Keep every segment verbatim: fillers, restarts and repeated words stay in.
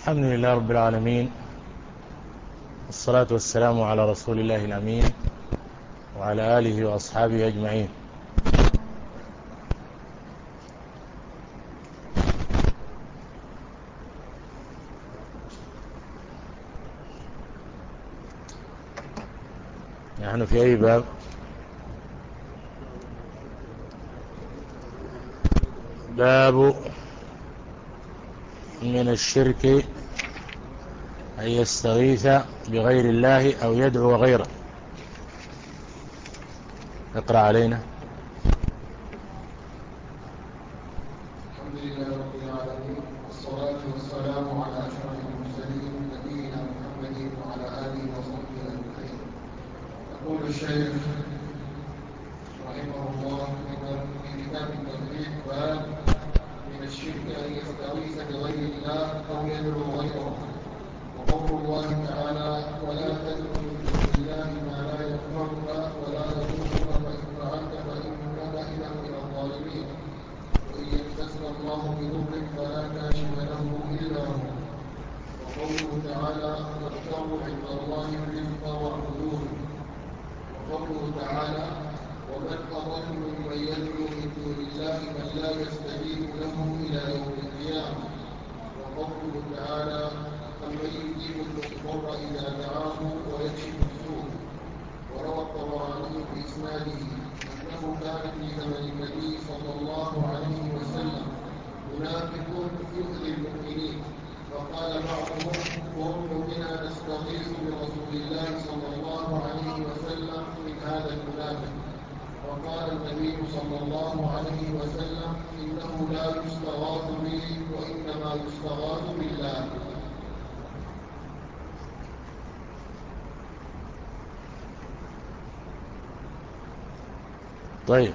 الحمد لله رب العالمين، والصلاة والسلام على رسول الله الأمين وعلى آله وأصحابه أجمعين. نحن في أي باب؟ باب من الشرك أن يستغيث بغير الله أو يدعو غيره. اقرأ علينا. الحمد لله رب العالمين، والصلاة والسلام على أشرف المرسلين نبينا محمد وعلى آله وصحبه أجمعين. يقول الشيخ رحمه الله في كتاب التوحيد: باب من الشرك أن يستغيث بغير الله أو يدعو غيره. وقول الله تعالى: ولا تدعو من دون الله ما لا ينفعك ولا يضرك فإن فعلت فإنك إذا من الظالمين. وإن يمسسك الله بضر فلا كاشف له إلا هو. وقوله تعالى: وابتغوا عند الله الرزق واعبدوه. وقوله تعالى: ومن أضل ممن يدعو من دون الله من لا يستجيب له إلى يوم القيامة. وقوله تعالى: أمن يجيب المضطر إذا دعاه ويكشف السوء. وروى الطبراني بإسناده أنه كان في زمن النبي صلى الله عليه وسلم منافق يؤذي المؤمنين، فقال بعضهم: قوموا بنا نستغيث برسول الله صلى الله عليه وسلم من هذا المنافق. وقال النبي صلى الله عليه وسلم: إنه لا يستغاث به وإنما يستغاث بالله. طيب،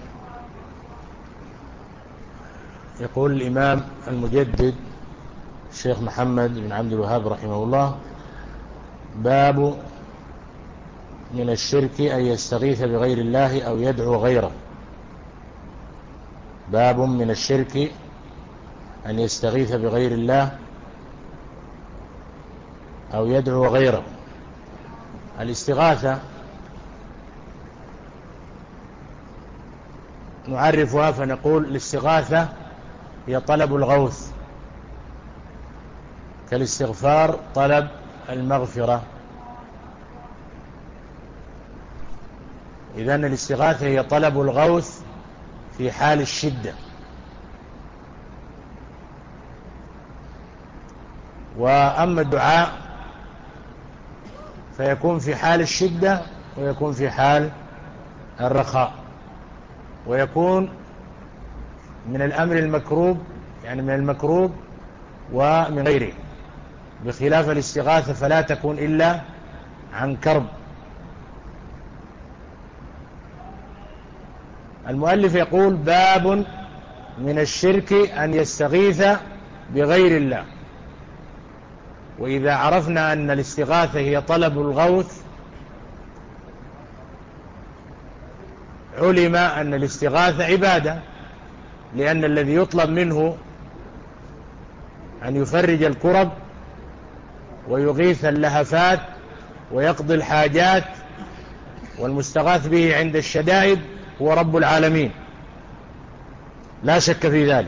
يقول الإمام المجدد الشيخ محمد بن عبد الوهاب رحمه الله: باب من الشرك أن يستغيث بغير الله أو يدعو غيره. باب من الشرك أن يستغيث بغير الله أو يدعو غيره. الاستغاثة نعرفها فنقول: الاستغاثة هي طلب الغوث، كالاستغفار طلب المغفرة. إذن الاستغاثة هي طلب الغوث في حال الشدة. وأما الدعاء فيكون في حال الشدة ويكون في حال الرخاء، ويكون من الأمر المكروب، يعني من المكروب ومن غيره، بخلاف الاستغاثة فلا تكون إلا عن كرب. المؤلف يقول: باب من الشرك أن يستغيث بغير الله. وإذا عرفنا أن الاستغاثة هي طلب الغوث، علم أن الاستغاثة عبادة، لأن الذي يطلب منه أن يفرج الكرب ويغيث اللهفات ويقضي الحاجات، والمستغاث به عند الشدائد هو رب العالمين، لا شك في ذلك.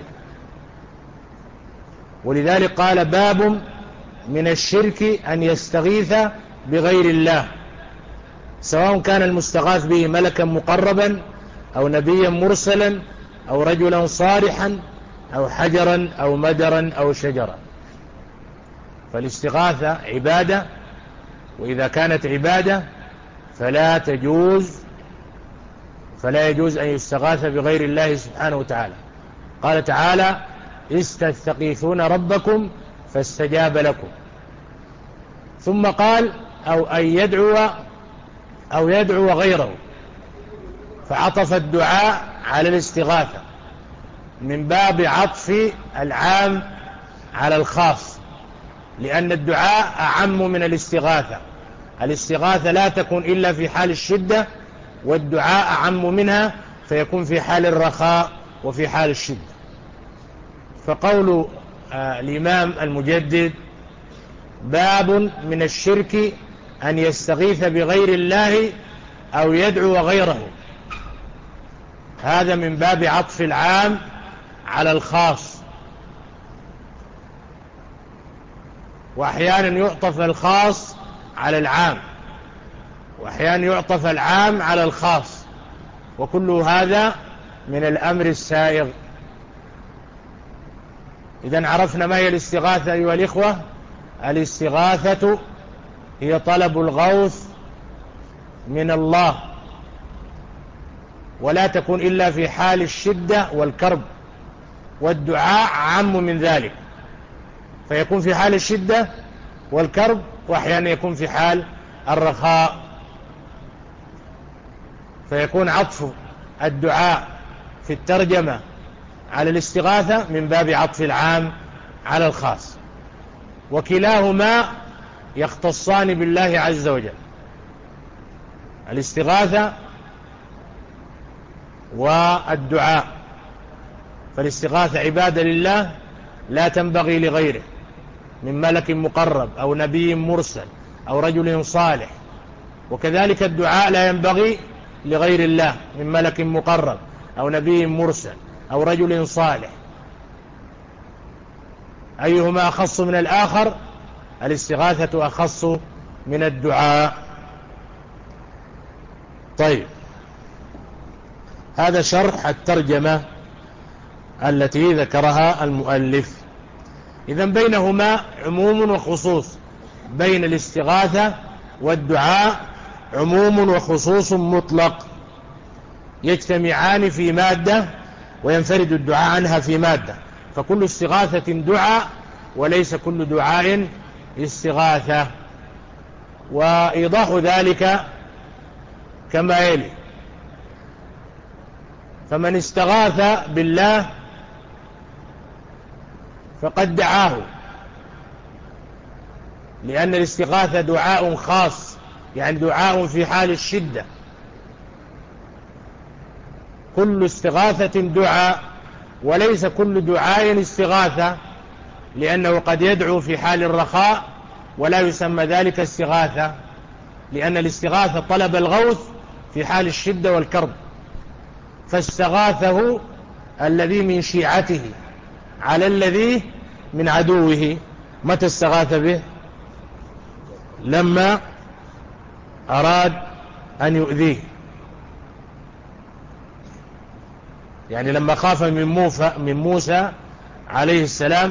ولذلك قال: باب من الشرك أن يستغيث بغير الله، سواء كان المستغاث به ملكا مقربا أو نبيا مرسلا أو رجلا صالحا أو حجرا أو مدرا أو شجرا. فالاستغاثة عبادة، وإذا كانت عبادة فلا تجوز فلا يجوز أن يستغاث بغير الله سبحانه وتعالى. قال تعالى: استستغيثون ربكم فاستجاب لكم. ثم قال: أو أن يدعو أو يدعو غيره، فعطف الدعاء على الاستغاثة من باب عطف العام على الخاص، لأن الدعاء أعم من الاستغاثة. الاستغاثة لا تكون إلا في حال الشدة، والدعاء أعم منها فيكون في حال الرخاء وفي حال الشدة. فقول آه الإمام المجدد باب من الشرك أن يستغيث بغير الله أو يدعو غيره. هذا من باب عطف العام على الخاص، وأحيانا يعطف الخاص على العام، وأحيانا يعطف العام على الخاص، وكل هذا من الأمر السائغ. إذن عرفنا ما هي الاستغاثة أيها الإخوة. الاستغاثة هي طلب الغوث من الله، ولا تكون إلا في حال الشدة والكرب، والدعاء عام من ذلك، فيكون في حال الشدة والكرب، وأحيانا يكون في حال الرخاء، فيكون عطف الدعاء في الترجمة على الاستغاثة من باب عطف العام على الخاص، وكلاهما يختصان بالله عز وجل، الاستغاثة والدعاء. فالاستغاثة عبادة لله لا تنبغي لغيره من ملك مقرب أو نبي مرسل أو رجل صالح، وكذلك الدعاء لا ينبغي لغير الله من ملك مقرب أو نبي مرسل أو رجل صالح. أيهما أخص من الآخر؟ الاستغاثة أخص من الدعاء. طيب، هذا شرح الترجمة التي ذكرها المؤلف. إذن بينهما عموم وخصوص، بين الاستغاثة والدعاء عموم وخصوص مطلق، يجتمعان في مادة وينفرد الدعاء عنها في مادة، فكل استغاثة دعاء وليس كل دعاء استغاثة. وإيضاح ذلك كما يلي: فمن استغاث بالله فقد دعاه، لأن الاستغاثة دعاء خاص، يعني دعاء في حال الشدة. كل استغاثة دعاء، وليس كل دعاء استغاثة، لأنه قد يدعو في حال الرخاء ولا يسمى ذلك استغاثة، لأن الاستغاثة طلب الغوث في حال الشدة والكرب. فاستغاثه الذي من شيعته على الذي من عدوه. متى استغاث به؟ لما أراد أن يؤذيه، يعني لما خاف من, من موسى عليه السلام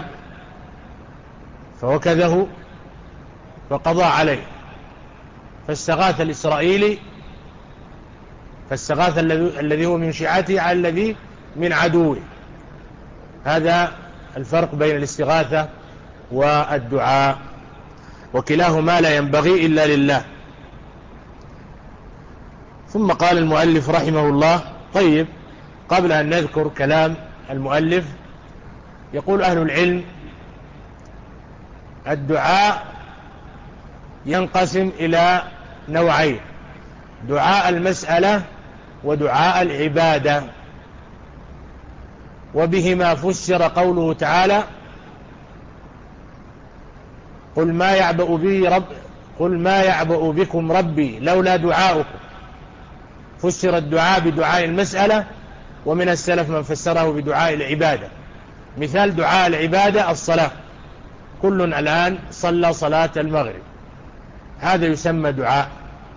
فوكذه فقضى عليه، فاستغاث الإسرائيلي، فاستغاث الذي هو من شيعته على الذي من عدوه. هذا الفرق بين الاستغاثة والدعاء، وكلاهما لا ينبغي إلا لله. ثم قال المؤلف رحمه الله: طيب، قبل أن نذكر كلام المؤلف، يقول أهل العلم: الدعاء ينقسم إلى نوعين: دعاء المسألة ودعاء العبادة. وبهما فسر قوله تعالى: قل ما يعبأ به رب قل ما يعبأ بكم ربي لولا دعاؤكم. فسر الدعاء بدعاء المسألة، ومن السلف من فسره بدعاء العبادة. مثال دعاء العبادة الصلاة، كل الآن صلى صلاة المغرب، هذا يسمى دعاء،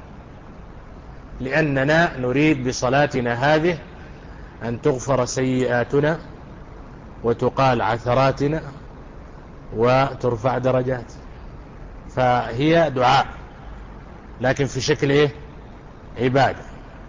لأننا نريد بصلاتنا هذه أن تغفر سيئاتنا وتقال عثراتنا وترفع درجات، فهي دعاء، لكن في شكل إيه؟ عبادة،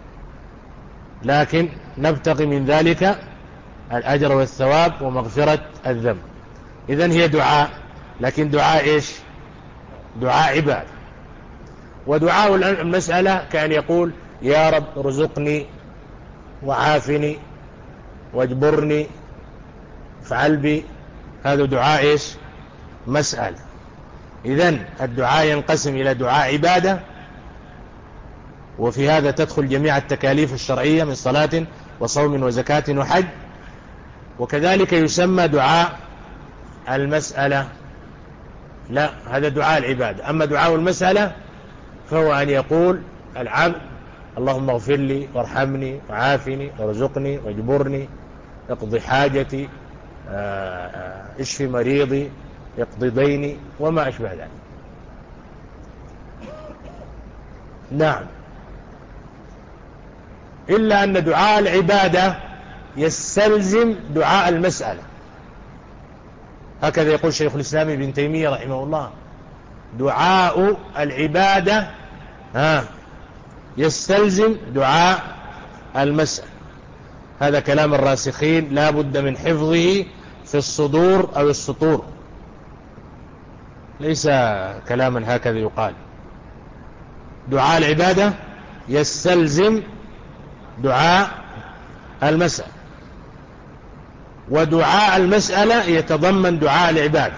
لكن نبتغي من ذلك الأجر والثواب ومغفرة الذنب. إذن هي دعاء، لكن دعاء إيش؟ دعاء عبادة. ودعاء المسألة كأن يقول: يا رب رزقني وعافني واجبرني افعل بي، هذا دعاء إيش؟ مسألة. إذن الدعاء ينقسم إلى دعاء عبادة، وفي هذا تدخل جميع التكاليف الشرعية من صلاة وصوم وزكاة وحج، وكذلك يسمى دعاء المسألة، لا، هذا دعاء العبادة. أما دعاء المسألة فهو أن يقول العبد اللهم اغفر لي وارحمني وعافني وارزقني واجبرني، اقضي حاجتي، اشفي مريضي، اقضي ديني، وما أشبه ذلك. نعم، إلا أن دعاء العبادة يستلزم دعاء المسألة. هكذا يقول شيخ الإسلام ابن تيمية رحمه الله: دعاء العبادة ها يستلزم دعاء المسألة. هذا كلام الراسخين لا بد من حفظه في الصدور أو السطور، ليس كلاما هكذا يقال. دعاء العبادة يستلزم دعاء المسألة، ودعاء المسألة يتضمن دعاء العبادة.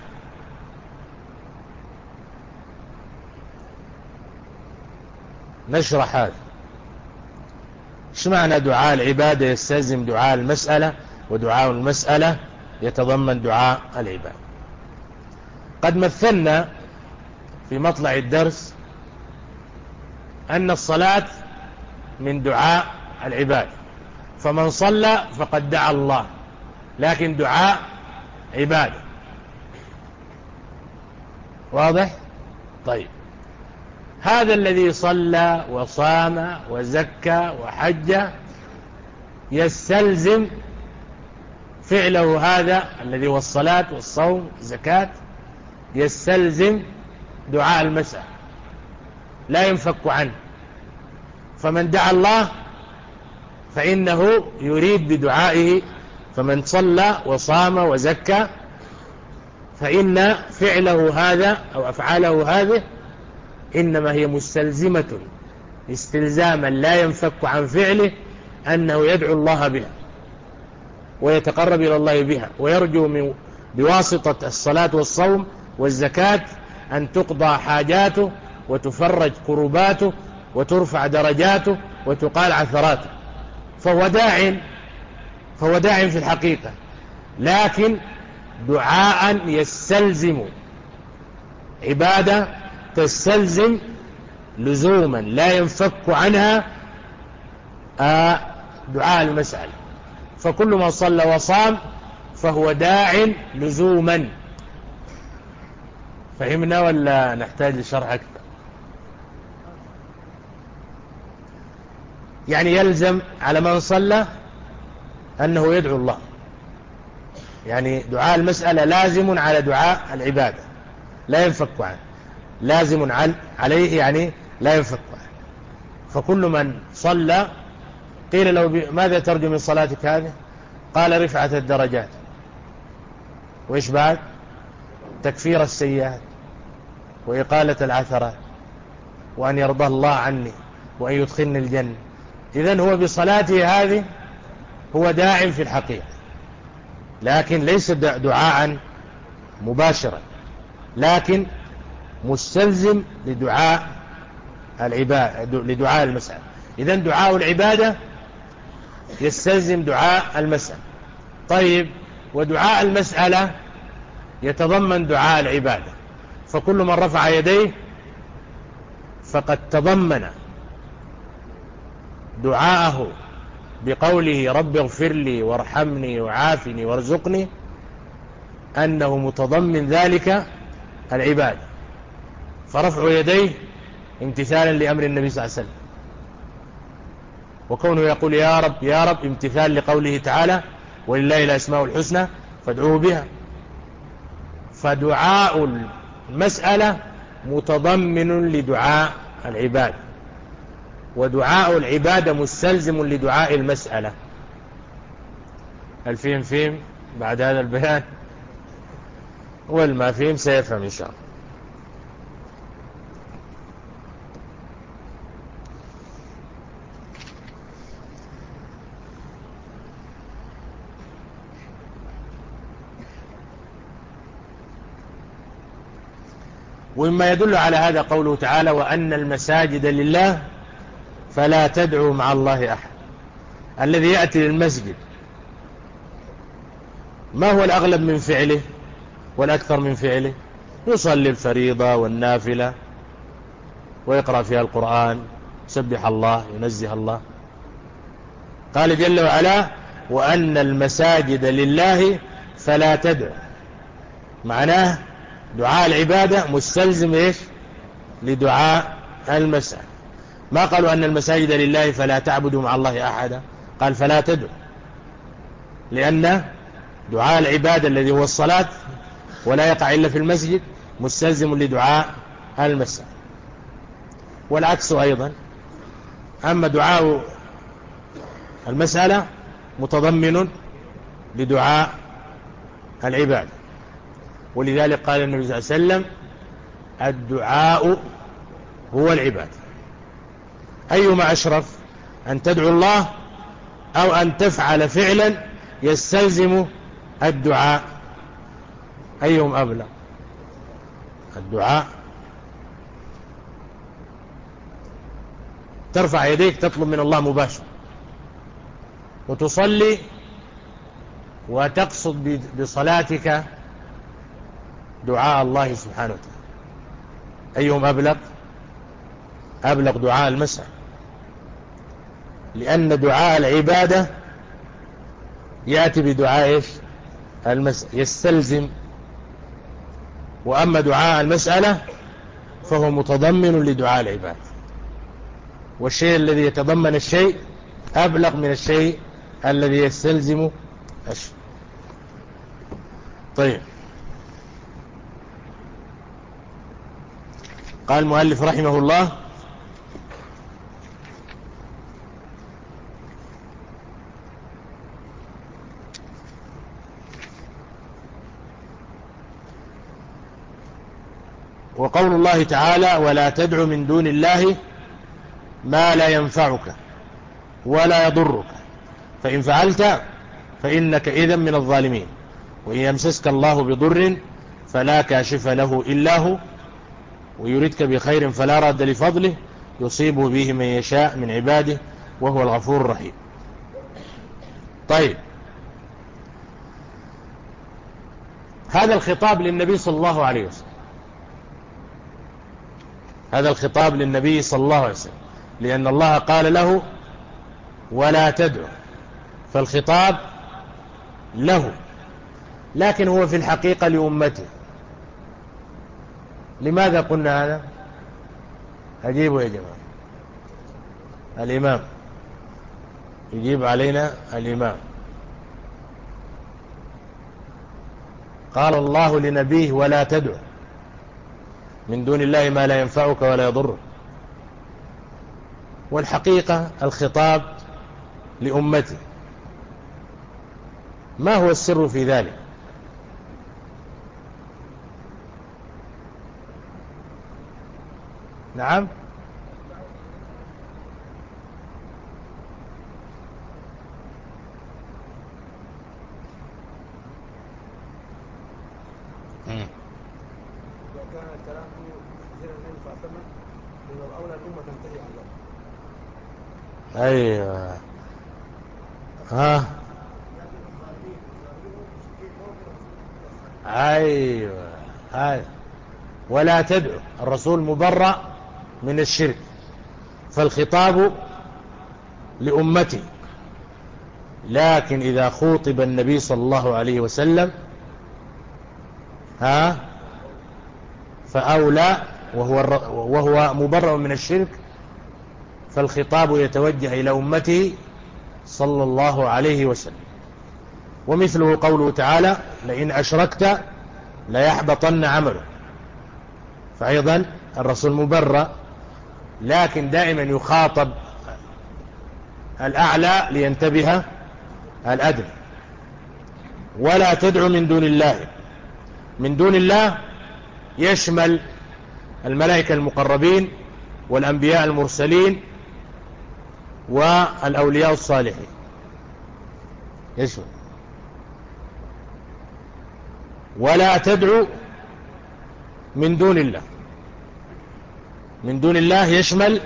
نشرح هذا. ايش معنى دعاء العبادة يستلزم دعاء المسألة، ودعاء المسألة يتضمن دعاء العبادة؟ قد مثلنا في مطلع الدرس أن الصلاة من دعاء العبادة، فمن صلى فقد دعا الله، لكن دعاء عبادة. واضح؟ طيب، هذا الذي صلى وصام وزكى وحج يستلزم فعله، هذا الذي هو الصلاة والصوم والزكاة يستلزم دعاء المسألة، لا ينفك عنه. فمن دعا الله فإنه يريد بدعائه، فمن صلى وصام وزكى فإن فعله هذا أو أفعاله هذه إنما هي مستلزمة استلزاما لا ينفك عن فعله، أنه يدعو الله بها ويتقرب إلى الله بها، ويرجو من بواسطة الصلاة والصوم والزكاة أن تقضى حاجاته وتفرج كرباته وترفع درجاته وتقال عثراته. فهو داع فهو داع في الحقيقة، لكن دعاء يستلزم عبادة تستلزم لزوما لا ينفك عنها دعاء المسألة. فكل من صلى وصام فهو داع لزوما. فهمنا ولا نحتاج لشرح أكثر؟ يعني يلزم على من صلى أنه يدعو الله، يعني دعاء المسألة لازم على دعاء العبادة لا ينفك عنه، لازم عليه يعني لا ينفك عنه. فكل من صلى قيل له ماذا ترجو من صلاتك هذه؟ قال رفعة الدرجات، وإيش بعد؟ تكفير السيئات وإقالة العثرات وأن يرضى الله عني وأن يدخلني الجنة. إذن هو بصلاته هذه هو داع في الحقيقة، لكن ليس دعاء مباشرا، لكن مستلزم لدعاء العبادة لدعاء المسألة. إذن دعاء العبادة يستلزم دعاء المسألة. طيب، ودعاء المسألة يتضمن دعاء العبادة، فكل من رفع يديه فقد تضمن دعاءه بقوله رب اغفر لي وارحمني وعافني وارزقني، أنه متضمن ذلك العبادة. فرفع يديه امتثالا لأمر النبي صلى الله عليه وسلم، وكونه يقول يا رب يا رب امتثال لقوله تعالى ولله الأسماء الحسنى فادعوه بها. فدعاء المسألة متضمن لدعاء العبادة، ودعاء العبادة مستلزم لدعاء المسألة. الفهم فهم بعد هذا البيان، والما فهم سيفهم إن شاء الله. ومما يدل على هذا قوله تعالى وأن المساجد لله فلا تدعوا مع الله أحد. الذي يأتي للمسجد ما هو الأغلب من فعله والأكثر من فعله؟ يصلي الفريضة والنافلة ويقرأ فيها القرآن، يسبح الله، ينزه الله. قال جل وعلا: وأن المساجد لله فلا تدعوا. معناه دعاء العبادة مستلزم إيش؟ لدعاء المسألة. ما قالوا أن المساجد لله فلا تعبدوا مع الله أحدا، قال فلا تدعوا، لأن دعاء العبادة الذي هو الصلاة ولا يقع إلا في المسجد مستلزم لدعاء المسألة، والعكس أيضا. أما دعاء المسألة متضمن لدعاء العبادة، ولذلك قال النبي صلى الله عليه وسلم: الدعاء هو العبادة. أيما أشرف، أن تدعو الله أو أن تفعل فعلا يستلزم الدعاء؟ أيهم أبلغ؟ الدعاء. ترفع يديك تطلب من الله مباشرة، وتصلي وتقصد بصلاتك دعاء الله سبحانه وتعالى. أيهم أبلغ؟ أبلغ دعاء المسألة، لأن دعاء العبادة يأتي بدعاء إيش؟ المسألة، يستلزم. وأما دعاء المسألة فهو متضمن لدعاء العبادة، والشيء الذي يتضمن الشيء أبلغ من الشيء الذي يستلزم الشيء. طيب، قال المؤلف رحمه الله: وقول الله تعالى: ولا تدع من دون الله ما لا ينفعك ولا يضرك فإن فعلت فإنك إذن من الظالمين، وإن يمسسك الله بضر فلا كاشف له إلا هو، ويردك بخير فلا راد لفضله، يصيب به من يشاء من عباده وهو الغفور الرحيم. طيب، هذا الخطاب للنبي صلى الله عليه وسلم، هذا الخطاب للنبي صلى الله عليه وسلم، لأن الله قال له: ولا تدع، فالخطاب له، لكن هو في الحقيقة لأمته. لماذا قلنا هذا؟ أجيبوا يا جماعة. الإمام يجيب علينا. الإمام قال الله لنبيه: ولا تدع من دون الله ما لا ينفعك ولا يضرك، والحقيقة الخطاب لأمته. ما هو السر في ذلك؟ نعم، إذا كان الكلام كثيرا النبي صلى الله عليه وسلم من الأولى الأمة تنتهي عنه. أيوة. ها، أيوة، هاي. ولا تدعو، الرسول مبرأ من الشرك، فالخطاب لأمته. لكن إذا خوطب النبي صلى الله عليه وسلم ها فأولى، وهو, وهو مبرأ من الشرك، فالخطاب يتوجه إلى أمته صلى الله عليه وسلم. ومثله قوله تعالى: لئن أشركت ليحبطن عمله، فأيضا الرسول مبرأ، لكن دائما يخاطب الأعلى لينتبه الأدنى. ولا تدع من دون الله، من دون الله يشمل الملائكة المقربين والأنبياء المرسلين والأولياء الصالحين، يشمل. ولا تدع من دون الله، من دون الله يشمل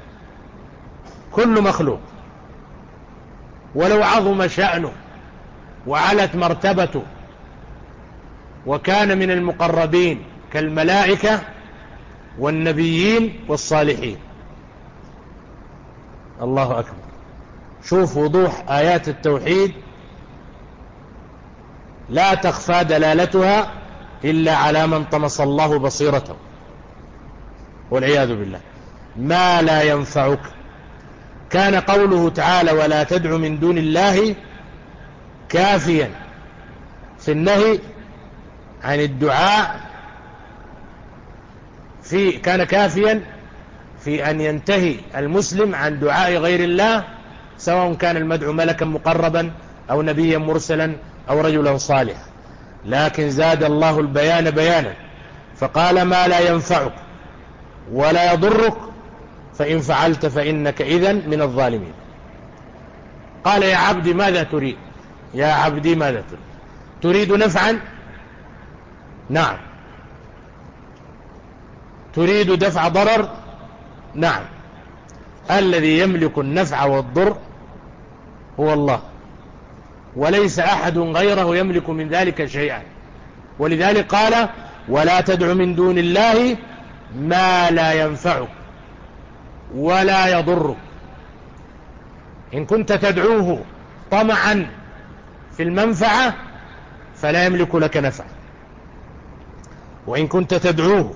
كل مخلوق، ولو عظم شأنه وعلت مرتبته وكان من المقربين كالملائكة والنبيين والصالحين. الله أكبر. شوف وضوح آيات التوحيد لا تخفى دلالتها إلا على من طمس الله بصيرته، والعياذ بالله. ما لا ينفعك. كان قوله تعالى ولا تدع من دون الله كافيا في النهي عن الدعاء، في كان كافيا في أن ينتهي المسلم عن دعاء غير الله، سواء كان المدعو ملكا مقربا أو نبيا مرسلا أو رجلا صالحا. لكن زاد الله البيان بيانا فقال ما لا ينفعك ولا يضرك فإن فعلت فإنك إذن من الظالمين. قال يا عبدي ماذا تريد؟ يا عبدي ماذا تريد؟ تريد نفعا؟ نعم. تريد دفع ضرر؟ نعم. الذي يملك النفع والضر هو الله، وليس أحد غيره يملك من ذلك شيئا. ولذلك قال ولا تدع من دون الله ما لا ينفعك ولا يضرك. إن كنت تدعوه طمعا في المنفعة فلا يملك لك نفعا، وإن كنت تدعوه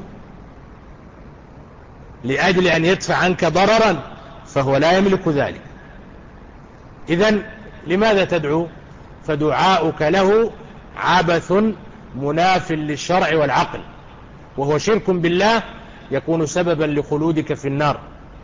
لأجل أن يدفع عنك ضررا فهو لا يملك ذلك. إذن لماذا تدعو؟ فدعاؤك له عبث مناف للشرع والعقل، وهو شرك بالله يكون سببا لخلودك في النار.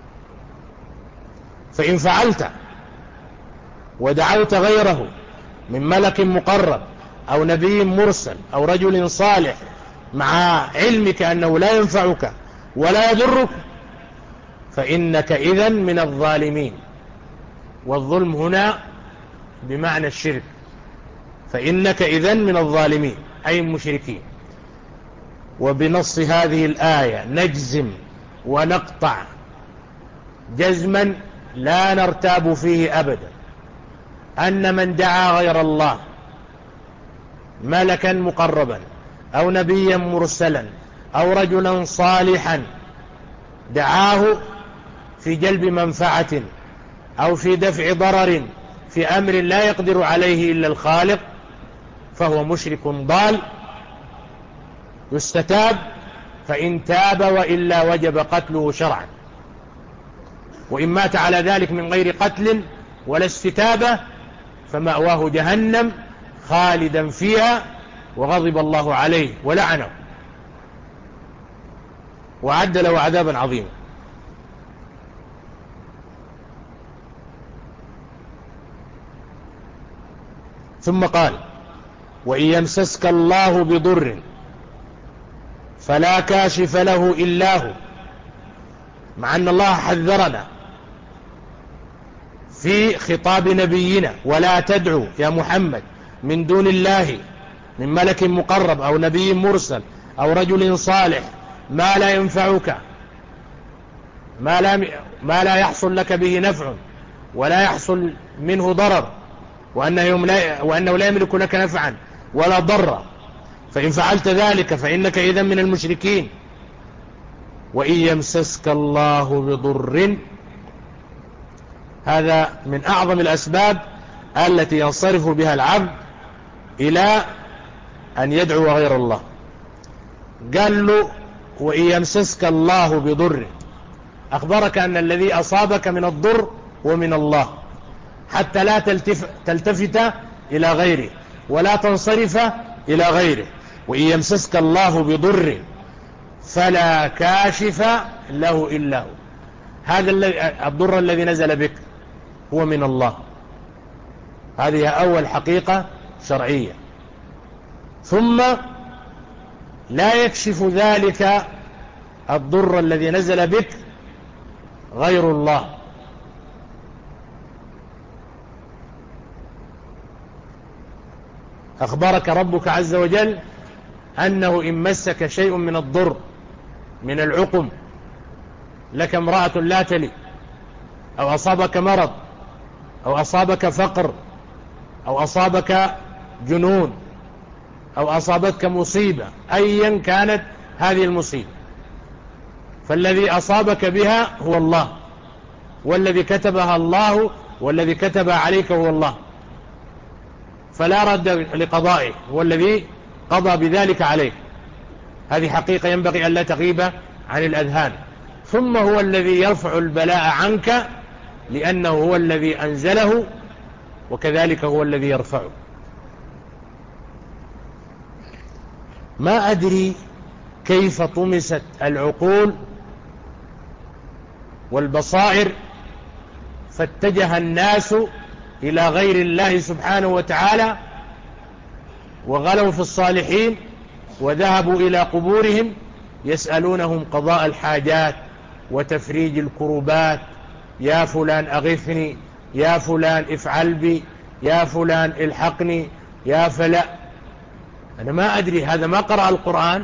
فإن فعلت ودعوت غيره من ملك مقرب أو نبي مرسل أو رجل صالح مع علمك أنه لا ينفعك ولا يضرك فإنك إذن من الظالمين. والظلم هنا بمعنى الشرك. فإنك إذن من الظالمين أي المشركين. وبنص هذه الآية نجزم ونقطع جزما لا نرتاب فيه أبدا أن من دعا غير الله ملكا مقربا أو نبيا مرسلا أو رجلا صالحا دعاه في جلب منفعة أو في دفع ضرر في أمر لا يقدر عليه إلا الخالق فهو مشرك ضال يستتاب، فإن تاب وإلا وجب قتله شرعا. وإن مات على ذلك من غير قتل ولا استتابة فمأواه جهنم خالدا فيها وغضب الله عليه ولعنه وعد له عذابا عظيما. ثم قال وإن يمسسك الله بضر فلا كاشف له إلا هو، مع أن الله حذرنا في خطاب نبينا ولا تدعو يا محمد من دون الله من ملك مقرب أو نبي مرسل أو رجل صالح ما لا ينفعك ما لا, ما لا يحصل لك به نفع ولا يحصل منه ضرر وأنه لا, وأنه لا يملك لك نفعا ولا ضرا، فإن فعلت ذلك فإنك إذن من المشركين. وإن يمسسك الله بضر، هذا من أعظم الأسباب التي ينصرف بها العبد إلى أن يدعو غير الله. قال له وإن يمسسك الله بضر، أخبرك أن الذي أصابك من الضر ومن الله حتى لا تلتف تلتفت إلى غيره ولا تنصرف إلى غيره. وإن يمسسك الله بضر فلا كاشف له إلا هو، هذا الضر الذي نزل بك هو من الله. هذه أول حقيقة شرعية. ثم لا يكشف ذلك الضر الذي نزل بك غير الله. أخبرك ربك عز وجل أنه إن مسك شيء من الضر من العقم، لك امرأة لا تلي أو أصابك مرض أو أصابك فقر أو أصابك جنون أو أصابتك مصيبة، أيا كانت هذه المصيبة. فالذي أصابك بها هو الله، والذي كتبها الله، والذي كتبها عليك هو الله، فلا رد لقضائه، هو الذي قضى بذلك عليك. هذه حقيقة ينبغي أن لا تغيب عن الأذهان. ثم هو الذي يرفع البلاء عنك، لأنه هو الذي أنزله، وكذلك هو الذي يرفعه. ما أدري كيف طمست العقول والبصائر، فاتجه الناس إلى غير الله سبحانه وتعالى، وغلوا في الصالحين، وذهبوا إلى قبورهم يسألونهم قضاء الحاجات وتفريج الكربات. يا فلان أغثني، يا فلان افعل بي، يا فلان الحقني، يا فلا. أنا ما أدري، هذا ما قرأ القرآن،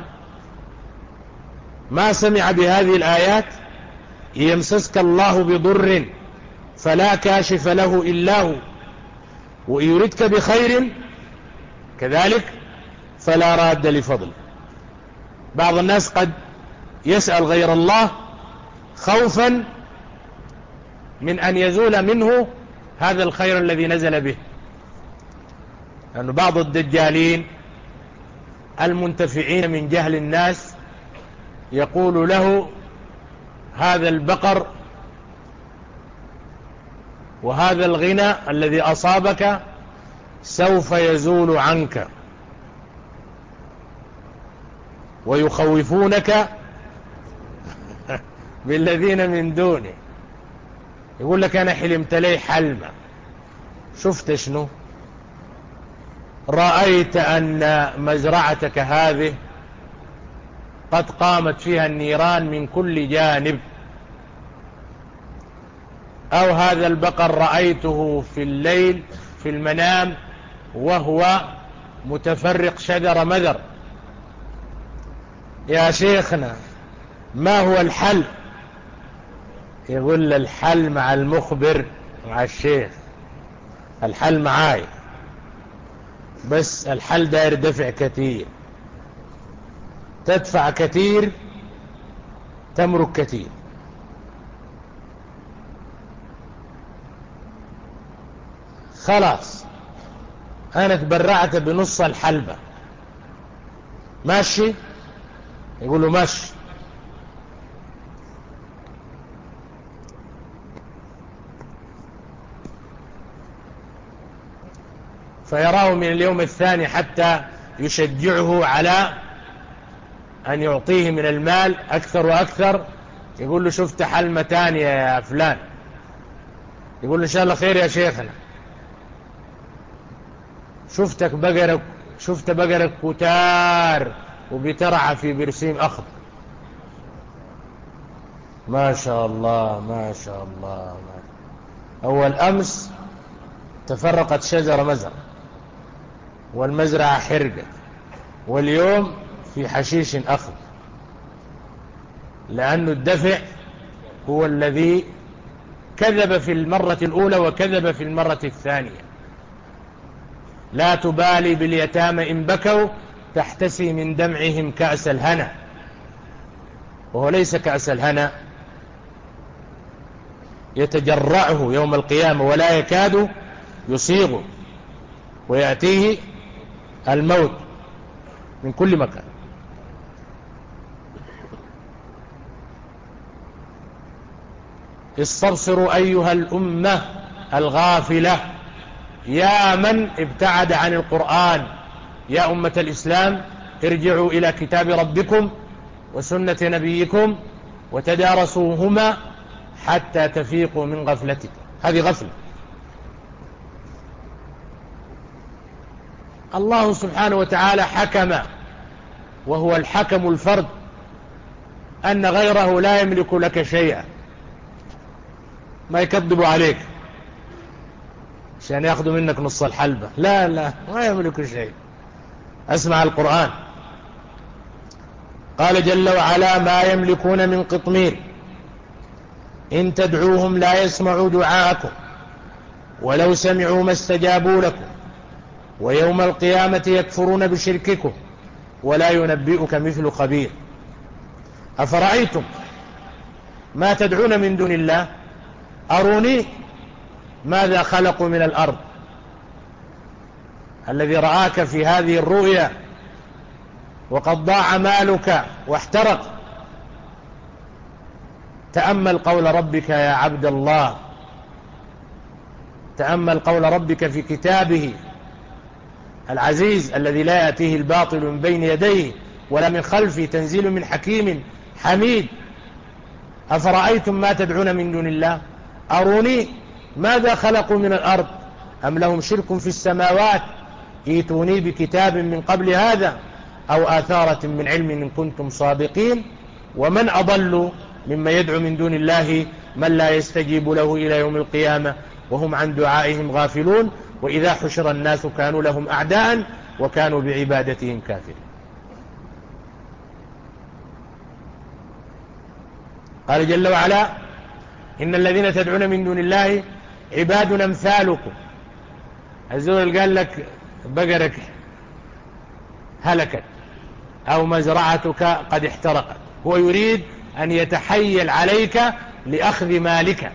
ما سمع بهذه الآيات. يمسسك الله بضر فلا كاشف له إلا هو، وإن يردك بخير كذلك فلا راد لفضله. بعض الناس قد يسأل غير الله خوفا من أن يزول منه هذا الخير الذي نزل به. لأن بعض الدجالين المنتفعين من جهل الناس يقول له هذا البقر وهذا الغنى الذي أصابك سوف يزول عنك، ويخوفونك بالذين من دونه. يقول لك أنا حلمت لي حلمة، شفت شنو؟ رأيت أن مزرعتك هذه قد قامت فيها النيران من كل جانب، أو هذا البقر رأيته في الليل في المنام وهو متفرق شذر مذر. يا شيخنا ما هو الحل؟ يقول الحل مع المخبر، مع الشيخ، الحل معاي، بس الحل داير دفع كثير، تدفع كثير تمرك كثير. خلاص أنا تبرعت بنص الحلبة، ماشي؟ يقول له ماشي. فيراه من اليوم الثاني حتى يشجعه على أن يعطيه من المال أكثر وأكثر. يقول له شفت حلمة تانية يا فلان؟ يقول له إن شاء الله خير يا شيخنا. شفتك بقرك، شفت بقرك كتار وبترعى في برسيم أخضر. ما شاء الله ما شاء الله. ما. أول أمس تفرقت شجرة مزرعة والمزرعة حرقت، واليوم في حشيش أخضر، لأن الدفع هو الذي كذب في المرة الأولى وكذب في المرة الثانية. لا تبالي باليتامى إن بكوا تحتسي من دمعهم كأس الهنا، وهو ليس كأس الهنا، يتجرعه يوم القيامة ولا يكاد يصيغه، ويأتيه الموت من كل مكان. استبصروا أيها الأمة الغافلة، يا من ابتعد عن القرآن، يا أمة الإسلام ارجعوا إلى كتاب ربكم وسنة نبيكم وتدارسوهما حتى تفيقوا من غفلتكم. هذه غفلة. الله سبحانه وتعالى حكم، وهو الحكم الفرد، أن غيره لا يملك لك شيئا. ما يكذبوا عليك عشان يأخذوا منك نص الحلبة، لا لا ما يملك شيء. أسمع القرآن، قال جل وعلا ما يملكون من قطمير إن تدعوهم لا يسمعوا دعاءكم ولو سمعوا ما استجابوا لكم ويوم القيامة يكفرون بشرككم ولا ينبئك مثل خبير. أفرأيتم ما تدعون من دون الله أروني ماذا خلقوا من الأرض. الذي رآك في هذه الرؤيا وقد ضاع مالك واحترق، تأمل قول ربك يا عبد الله، تأمل قول ربك في كتابه العزيز الذي لا يأتيه الباطل من بين يديه ولا من خلفه، تنزيل من حكيم حميد. أفرأيتم ما تدعون من دون الله أروني ماذا خلقوا من الأرض أم لهم شرك في السماوات ائتوني بكتاب من قبل هذا أو آثارة من علم إن كنتم صادقين. ومن أضل مما يدعو من دون الله من لا يستجيب له إلى يوم القيامة وهم عن دعائهم غافلون وإذا حشر الناس كانوا لهم أعداء وكانوا بعبادتهم كافرين. قال جل وعلا إن الذين تدعون من دون الله عباد أمثالكم. الزول قال لك بقرك هلكت أو مزرعتك قد احترقت، هو يريد أن يتحيل عليك لأخذ مالك،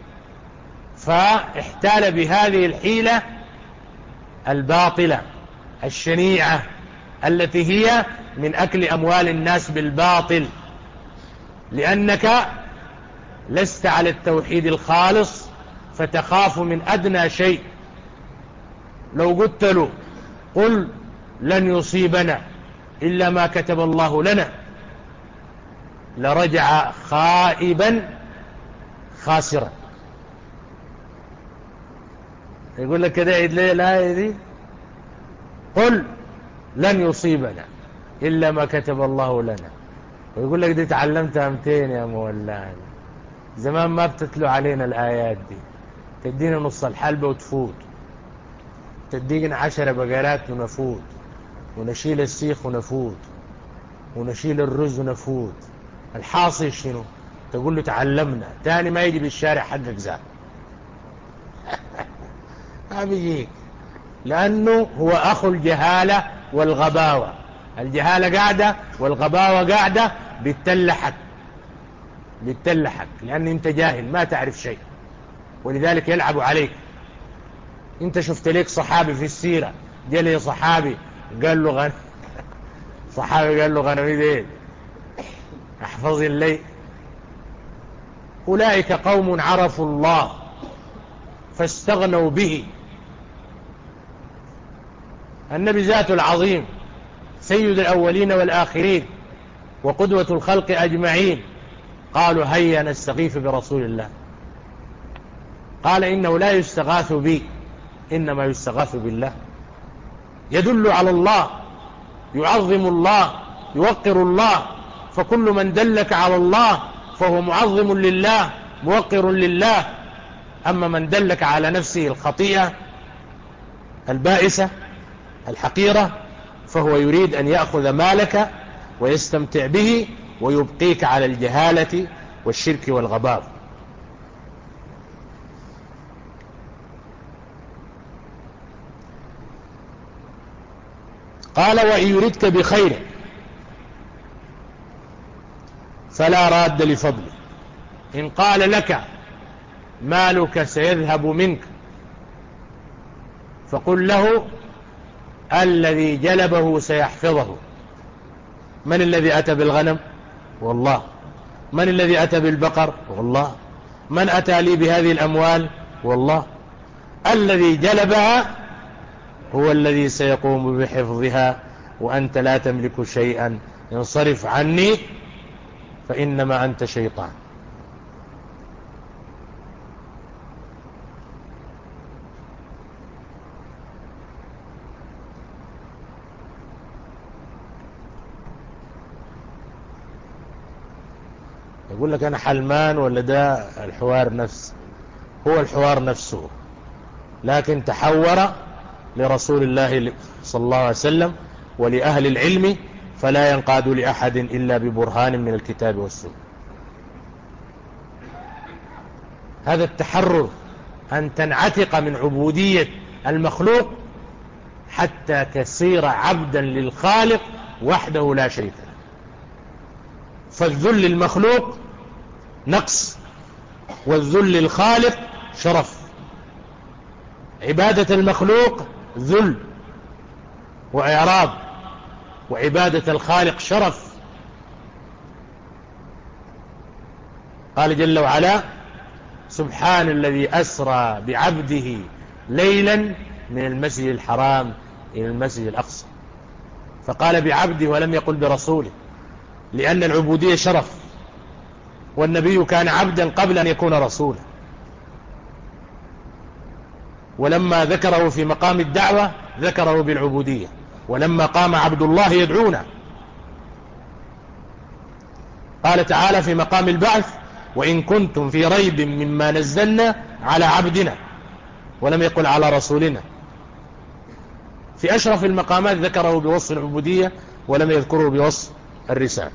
فاحتال بهذه الحيلة الباطلة الشنيعة التي هي من أكل أموال الناس بالباطل، لأنك لست على التوحيد الخالص فتخاف من أدنى شيء. لو قلت له قل لن يصيبنا إلا ما كتب الله لنا لرجع خائبا خاسرا. يقول لك كده عيد ليه الآية دي، قل لن يصيبنا إلا ما كتب الله لنا، ويقول لك دي تعلمتها متين يا مولانا، زمان ما بتتلو علينا الآيات دي، تدينا نص الحلبة وتفوت، تدينا عشر بقرات ونفوت، ونشيل السيخ ونفوت، ونشيل الرز ونفوت. الحاصل شنو؟ تقول له تعلمنا، تاني ما يجي بالشارع حقك زاد ما بيجيك، لأنه هو أخو الجهالة والغباوة. الجهالة قاعدة والغباوة قاعدة بتلحك بتلحك لأن انت جاهل ما تعرف شيء، ولذلك يلعب عليك. انت شفت ليك صحابي في السيرة جلي صحابي قال له غنم صحابي قال له غنمي دي احفظ الليل. أولئك قوم عرفوا الله فاستغنوا به. النبي ذاته العظيم سيد الأولين والآخرين وقدوة الخلق أجمعين قالوا هيا نستغيث برسول الله، قال إنه لا يستغاث بي إنما يستغاث بالله. يدل على الله، يعظم الله، يوقر الله، فكل من دلك على الله فهو معظم لله موقر لله. أما من دلك على نفسه الخطيئة البائسة الحقيرة فهو يريد أن يأخذ مالك ويستمتع به ويبقيك على الجهالة والشرك والغباء. قال وإن يردك بخير فلا راد لفضله. إن قال لك مالك سيذهب منك فقل له الذي جلبه سيحفظه. من الذي أتى بالغنم؟ والله. من الذي أتى بالبقر؟ والله. من أتى لي بهذه الأموال؟ والله. الذي جلبها هو الذي سيقوم بحفظها وأنت لا تملك شيئا، انصرف عني فإنما أنت شيطان. يقول لك أنا حلمان ولا ده الحوار نفس؟ هو الحوار نفسه، لكن تحور لرسول الله صلى الله عليه وسلم ولأهل العلم فلا ينقاد لأحد إلا ببرهان من الكتاب والسنة. هذا التحرر أن تنعتق من عبودية المخلوق حتى تصير عبدا للخالق وحده لا شريك له. فالذل للمخلوق نقص، والذل للخالق شرف. عبادة المخلوق ذل وإعراض، وعبادة الخالق شرف. قال جل وعلا: سبحان الذي أسرى بعبده ليلا من المسجد الحرام إلى المسجد الأقصى. فقال بعبده ولم يقل برسوله، لأن العبودية شرف، والنبي كان عبدا قبل أن يكون رسولا. ولما ذكره في مقام الدعوة ذكره بالعبودية، ولما قام عبد الله يدعونا قال تعالى في مقام البعث: وإن كنتم في ريب مما نزلنا على عبدنا، ولم يقل على رسولنا. في أشرف المقامات ذكره بوصف العبودية ولم يذكره بوصف الرسالة.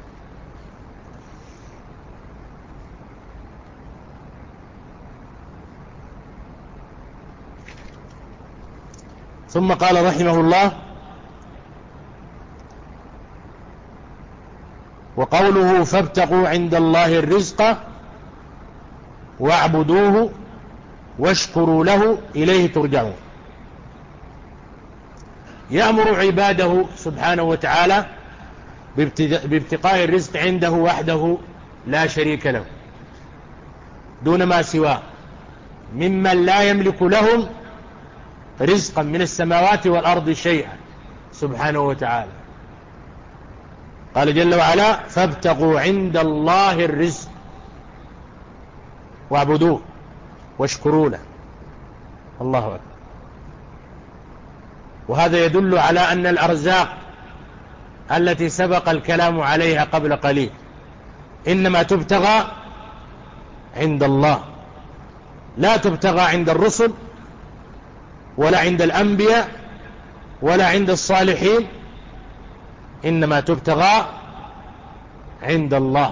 ثم قال رحمه الله: وقوله فابتغوا عند الله الرزق واعبدوه واشكروا له إليه ترجعون. يأمر عباده سبحانه وتعالى بابتغاء الرزق عنده وحده لا شريك له، دون ما سواه، ممن لا يملك لهم رزقا من السماوات والأرض شيئا سبحانه وتعالى. قال جل وعلا: فابتغوا عند الله الرزق واعبدوه واشكروا له. الله أكبر. وهذا يدل على أن الأرزاق التي سبق الكلام عليها قبل قليل إنما تبتغى عند الله، لا تبتغى عند الرسل ولا عند الأنبياء ولا عند الصالحين، إنما تبتغى عند الله.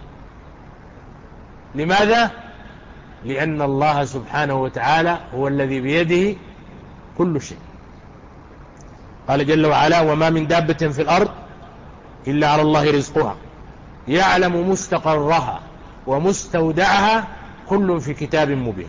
لماذا؟ لأن الله سبحانه وتعالى هو الذي بيده كل شيء. قال جل وعلا: وما من دابة في الأرض إلا على الله رزقها يعلم مستقرها ومستودعها كل في كتاب مبين.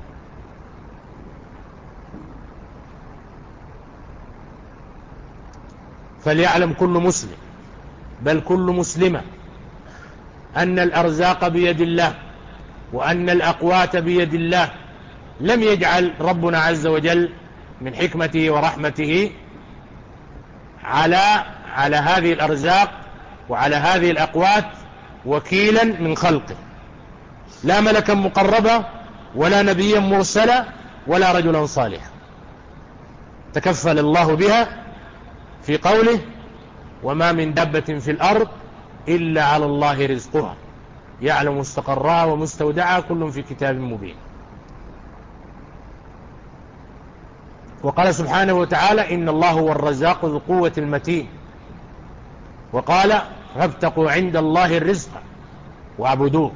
فليعلم كل مسلم، بل كل مسلمة، أن الأرزاق بيد الله، وأن الأقوات بيد الله. لم يجعل ربنا عز وجل من حكمته ورحمته على على هذه الأرزاق وعلى هذه الأقوات وكيلا من خلقه، لا ملكا مقربا ولا نبيا مرسلا ولا رجلا صالحا. تكفل الله بها في قوله: وما من دابة في الأرض إلا على الله رزقها يعلم مستقرها ومستودعها كل في كتاب مبين. وقال سبحانه وتعالى: إن الله هو الرزاق ذو القوة المتين. وقال: فابتغوا عند الله الرزق واعبدوه.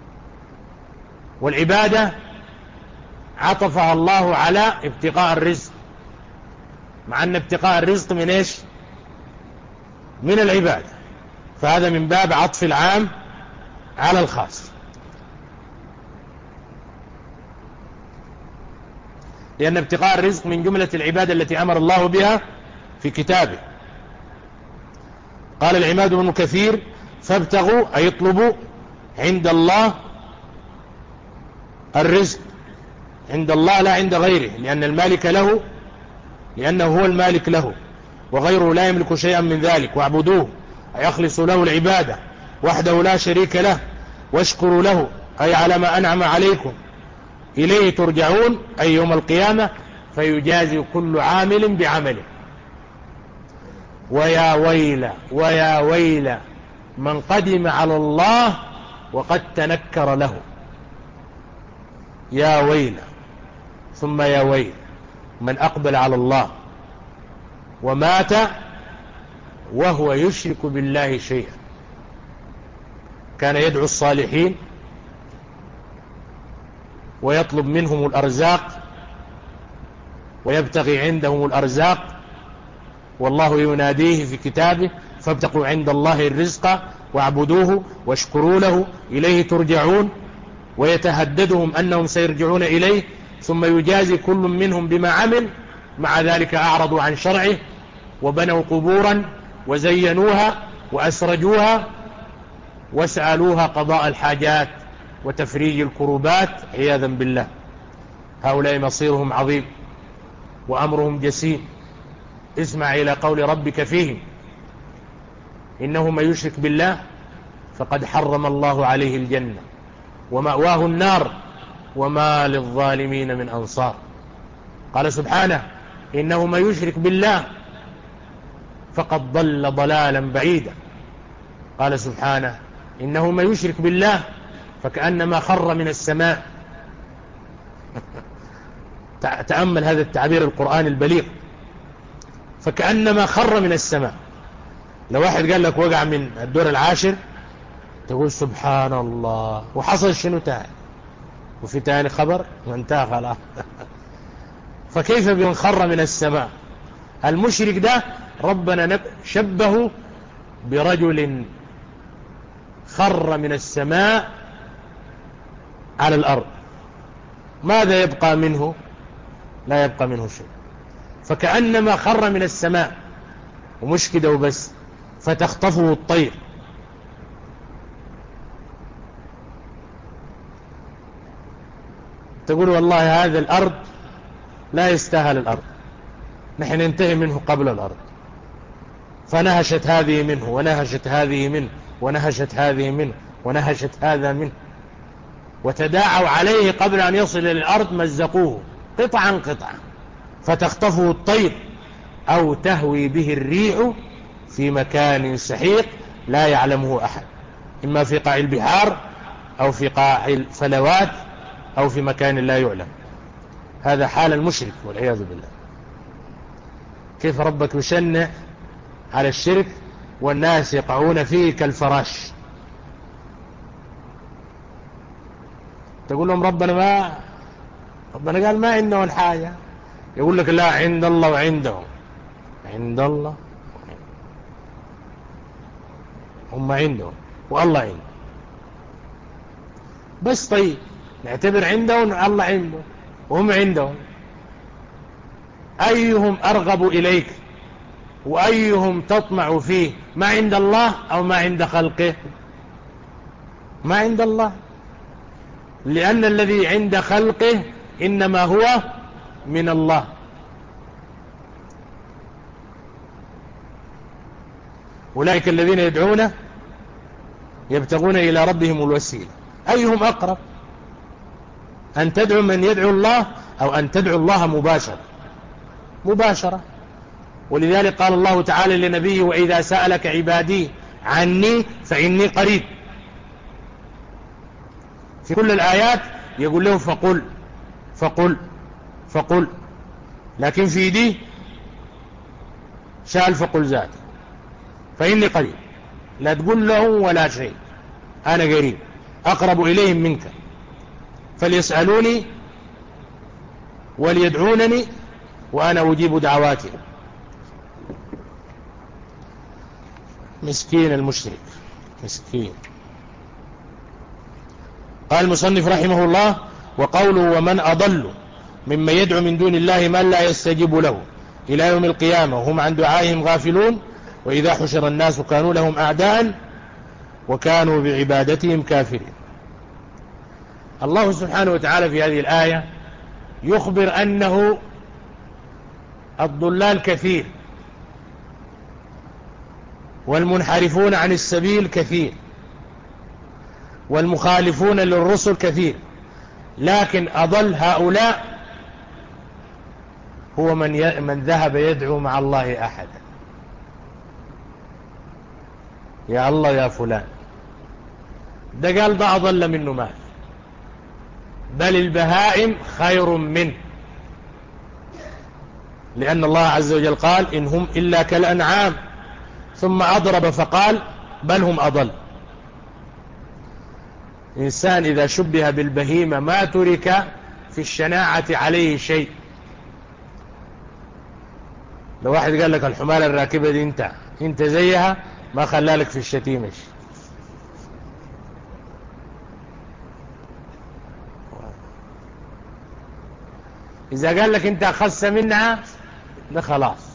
والعبادة عطفها الله على ابتغاء الرزق، مع أن ابتغاء الرزق من إيش؟ من العبادة، فهذا من باب عطف العام على الخاص. لأن ابتغاء الرزق من جملة العبادة التي أمر الله بها في كتابه. قال العماد بن كثير: فابتغوا أي اطلبوا عند الله الرزق، عند الله لا عند غيره، لأن المالك له، لأنه هو المالك له، وغيره لا يملك شيئا من ذلك. واعبدوه أي أخلصوا له العبادة وحده لا شريك له، واشكروا له أي على ما أنعم عليكم. إليه ترجعون أي يوم القيامة، فيجازي كل عامل بعمله. ويا ويل ويا ويل من قدم على الله وقد تنكر له. يا ويل ثم يا ويل من أقبل على الله ومات وهو يشرك بالله شيئا. كان يدعو الصالحين ويطلب منهم الأرزاق ويبتغي عندهم الأرزاق، والله يناديه في كتابه: فابتغوا عند الله الرزق واعبدوه واشكروا له إليه ترجعون، ويتهددهم أنهم سيرجعون إليه، ثم يجازي كل منهم بما عمل. مع ذلك أعرضوا عن شرعه وبنوا قبورا وزينوها وأسرجوها واسألوها قضاء الحاجات وتفريج الكروبات عياذا بالله. هؤلاء مصيرهم عظيم وأمرهم جسيم. اسمع إلى قول ربك فيهم: إنه من يشرك بالله فقد حرم الله عليه الجنة ومأواه النار وما للظالمين من أنصار. قال سبحانه: إنه من يشرك بالله فقد ضل ضلالا بعيدا. قال سبحانه: إنه من يشرك بالله فكأنما خر من السماء. تأمل هذا التعبير القرآني البليغ، فكأنما خر من السماء. لو واحد قال لك وقع من الدور العاشر تقول سبحان الله، وحصل شنو تاني؟ وفي تاني خبر وانتهى خلاص. فكيف بمن خر من السماء؟ المشرك ده ربنا شبه برجل خر من السماء على الأرض، ماذا يبقى منه؟ لا يبقى منه شيء. فكأنما خر من السماء، ومش كده وبس، فتخطفه الطير. تقول والله هذا الأرض لا يستاهل الأرض، نحن ننتهي منه قبل الأرض. فنهشت هذه منه ونهشت هذه منه ونهشت هذه منه ونهشت هذا منه، وتداعوا عليه قبل أن يصل إلى الأرض مزقوه قطعا قطعا، فتخطفه الطير أو تهوي به الريح في مكان سحيق لا يعلمه أحد، إما في قاع البحار أو في قاع الفلوات أو في مكان لا يعلم. هذا حال المشرك والعياذ بالله. كيف ربك يشنع على الشرك والناس يقعون فيه كالفراش. تقول لهم ربنا ما ربنا قال ما عنده الحاجة، يقول لك لا، عند الله وعنده. عند الله هم عندهم والله عنده بس. طيب نعتبر عندهم الله عنده وهم عندهم، أيهم أرغب إليك وأيهم تطمع فيه؟ ما عند الله أو ما عند خلقه؟ ما عند الله، لأن الذي عند خلقه إنما هو من الله. أولئك الذين يدعون يبتغون إلى ربهم الوسيلة أيهم أقرب، أن تدعو من يدعو الله أو أن تدعو الله مباشرة مباشرة. ولذلك قال الله تعالى لنبيه: وإذا سألك عبادي عني فإني قريب. في كل الآيات يقول لهم فقل فقل فقل، لكن في دي شال فقل ذات، فإني قريب، لا تقول له ولا شيء، أنا قريب أقرب إليهم منك، فليسألوني وليدعونني وأنا أجيب دعواتهم. مسكين المشرك مسكين. قال المصنف رحمه الله: وقوله ومن أضل ممن يدعو من دون الله من لا يستجيب له إلى يوم القيامة وهم عن دعائهم غافلون وإذا حشر الناس كانوا لهم أعداء وكانوا بعبادتهم كافرين. الله سبحانه وتعالى في هذه الآية يخبر أنه الضلال كثير والمنحرفون عن السبيل كثير والمخالفون للرسل كثير، لكن أضل هؤلاء هو من ي... من ذهب يدعو مع الله أحدا. يا الله يا فلان، ده قال ده أضل منه مال، بل البهائم خير منه، لأن الله عز وجل قال إن هم إلا كالأنعام، ثم أضرب فقال بل هم أضل. إنسان إذا شبه بالبهيمة ما ترك في الشناعة عليه شيء. لو واحد قال لك الحمالة الراكبة دي انت انت زيها، ما خلالك في الشتيمة. إذا قال لك أنت أخذت منها ده خلاص.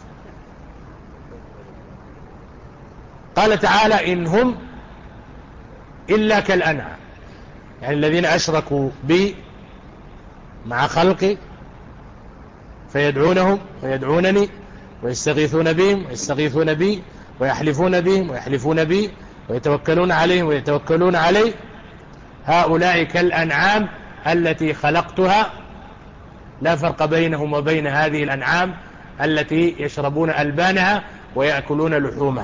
قال تعالى إن هم إلا كالأنعام، يعني الذين أشركوا بي مع خلقي فيدعونهم ويدعونني ويستغيثون بهم ويستغيثون بي ويحلفون بهم ويحلفون بي ويتوكلون عليهم ويتوكلون علي، هؤلاء كالأنعام التي خلقتها، لا فرق بينهم وبين هذه الأنعام التي يشربون ألبانها ويأكلون لحومها.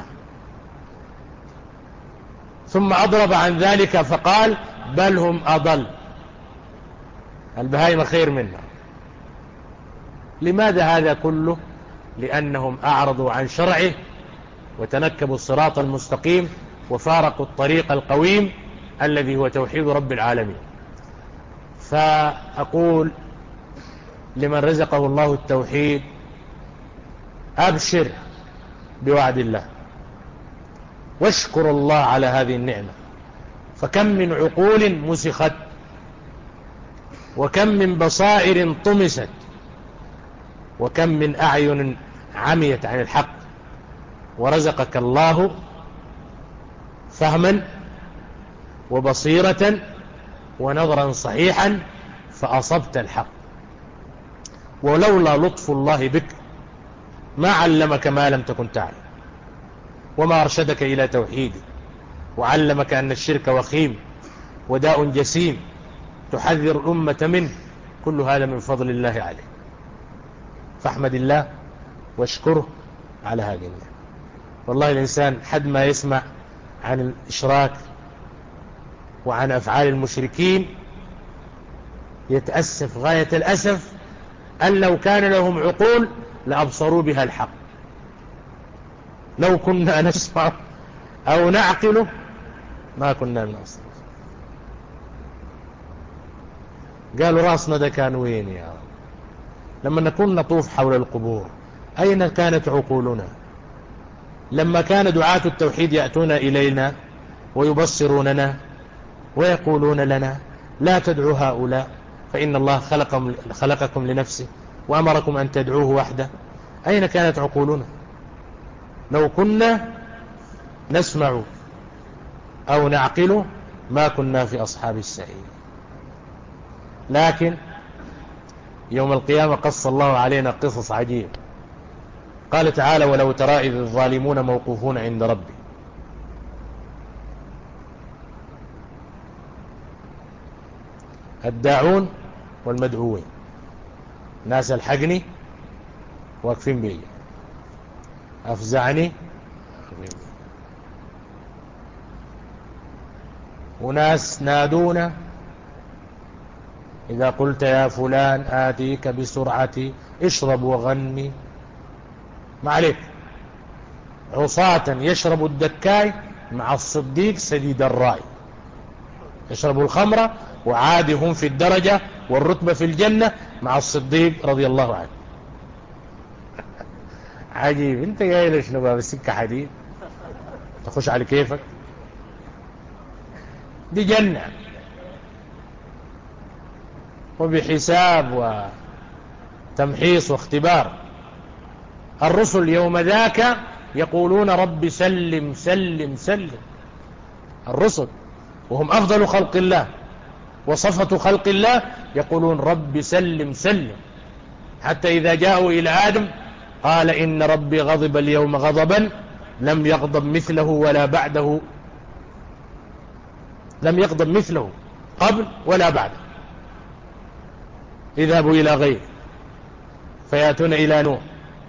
ثم أضرب عن ذلك فقال بل هم أضل، البهائم خير منها. لماذا هذا كله؟ لأنهم أعرضوا عن شرعه وتنكبوا الصراط المستقيم وفارقوا الطريق القويم الذي هو توحيد رب العالمين. فأقول لمن رزقه الله التوحيد أبشر بوعد الله واشكر الله على هذه النعمة، فكم من عقول مسخت وكم من بصائر طمست وكم من أعين عميت عن الحق، ورزقك الله فهما وبصيرة ونظرا صحيحا فأصبت الحق. ولولا لطف الله بك ما علمك ما لم تكن تعلم، وما أرشدك إلى توحيده، وعلمك أن الشرك وخيم وداء جسيم تحذر الأمة منه. كل هذا من فضل الله عليه، فاحمد الله واشكره على هذه النعمة. والله الإنسان حد ما يسمع عن الإشراك وعن أفعال المشركين يتأسف غاية الأسف أن لو كان لهم عقول لأبصروا بها الحق. لو كنا نسمع أو نعقل ما كنا من أصل. قالوا راسنا ده كان وين يا رب؟ لما نكون نطوف حول القبور أين كانت عقولنا؟ لما كان دعاة التوحيد يأتون إلينا ويبصروننا ويقولون لنا لا تدعوا هؤلاء فإن الله خلقكم, خلقكم لنفسه وأمركم أن تدعوه وحده، أين كانت عقولنا؟ لو كنا نسمع أو نعقل ما كنا في أصحاب السعير. لكن يوم القيامة قص الله علينا قصص عجيب. قال تعالى ولو ترى إذ الظالمون موقوفون عند ربي الداعون والمدعوين، ناس الحقني واقفين بي، أفزعني وناس نادونا إذا قلت يا فلان آتيك بسرعتي اشرب وغني، ما عليك. عصاة يشرب الدكاي مع الصديق سديد الرأي، يشربوا الخمرة وعادي هم في الدرجة والرتبة في الجنة مع الصديق رضي الله عنه. عجيب. انت جاي ليش نبقى بالسكة حديد تخش على كيفك؟ دي جنة وبحساب وتمحيص واختبار. الرسل يوم ذاك يقولون رب سلم سلم سلم، الرسل وهم أفضل خلق الله وصفة خلق الله يقولون رب سلم سلم، حتى إذا جاءوا إلى آدم قال إن ربي غضب اليوم غضبا لم يغضب مثله ولا بعده، لم يغضب مثله قبل ولا بعد. اذهبوا إلى غيره فيأتون إلى نوح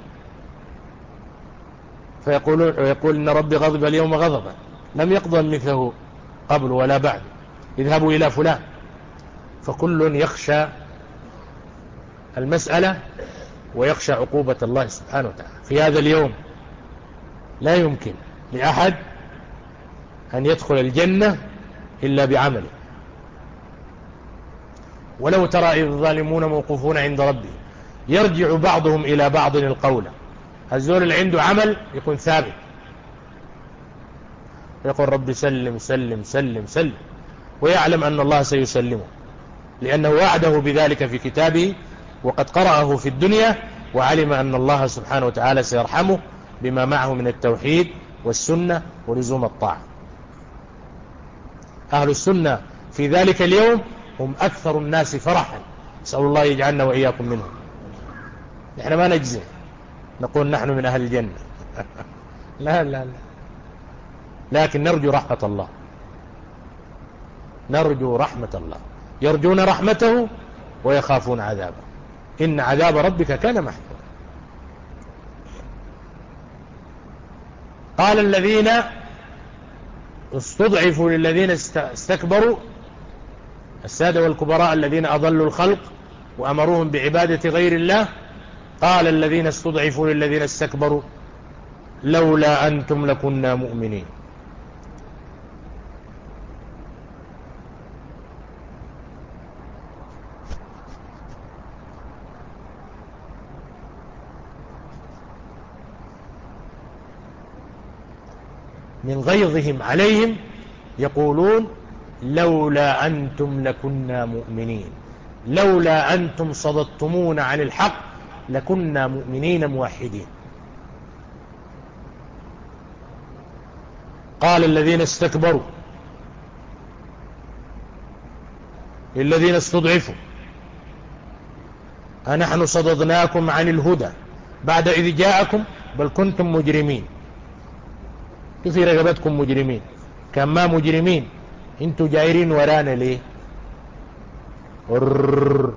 فيقولون ويقول إن ربي غضب اليوم غضبا لم يغضب مثله قبل ولا بعد، اذهبوا إلى فلان. فكل يخشى المسألة ويخشى عقوبة الله سبحانه وتعالى. في هذا اليوم لا يمكن لأحد أن يدخل الجنة إلا بعمله. ولو ترى إذ الظالمون موقوفون عند ربي يرجع بعضهم إلى بعض القول، الزول اللي عنده عمل يكون ثابت يقول رب سلم سلم سلم سلم، ويعلم أن الله سيسلمه لأنه وعده بذلك في كتابه وقد قرأه في الدنيا وعلم أن الله سبحانه وتعالى سيرحمه بما معه من التوحيد والسنة ولزوم الطاعة. أهل السنة في ذلك اليوم هم أكثر الناس فرحا، نسأل الله يجعلنا وإياكم منهم. نحن ما نجزم نقول نحن من أهل الجنة لا لا لا، لكن نرجو رحمة الله، نرجو رحمة الله، يرجون رحمته ويخافون عذابه، إن عذاب ربك كان محذورا. قال الذين استضعفوا للذين استكبروا، السادة والكبراء الذين أضلوا الخلق وأمروهم بعبادة غير الله، قال الذين استضعفوا للذين استكبروا لولا أنتم لكنا مؤمنين. من غيظهم عليهم يقولون لولا أنتم لكنا مؤمنين، لولا أنتم صددتمون عن الحق لكنا مؤمنين موحدين. قال الذين استكبروا للذين استضعفوا أنحن صددناكم عن الهدى بعد إذ جاءكم بل كنتم مجرمين. في رقبتكم مجرمين، كان ما مجرمين انتوا جايرين ورانا ليه؟ هر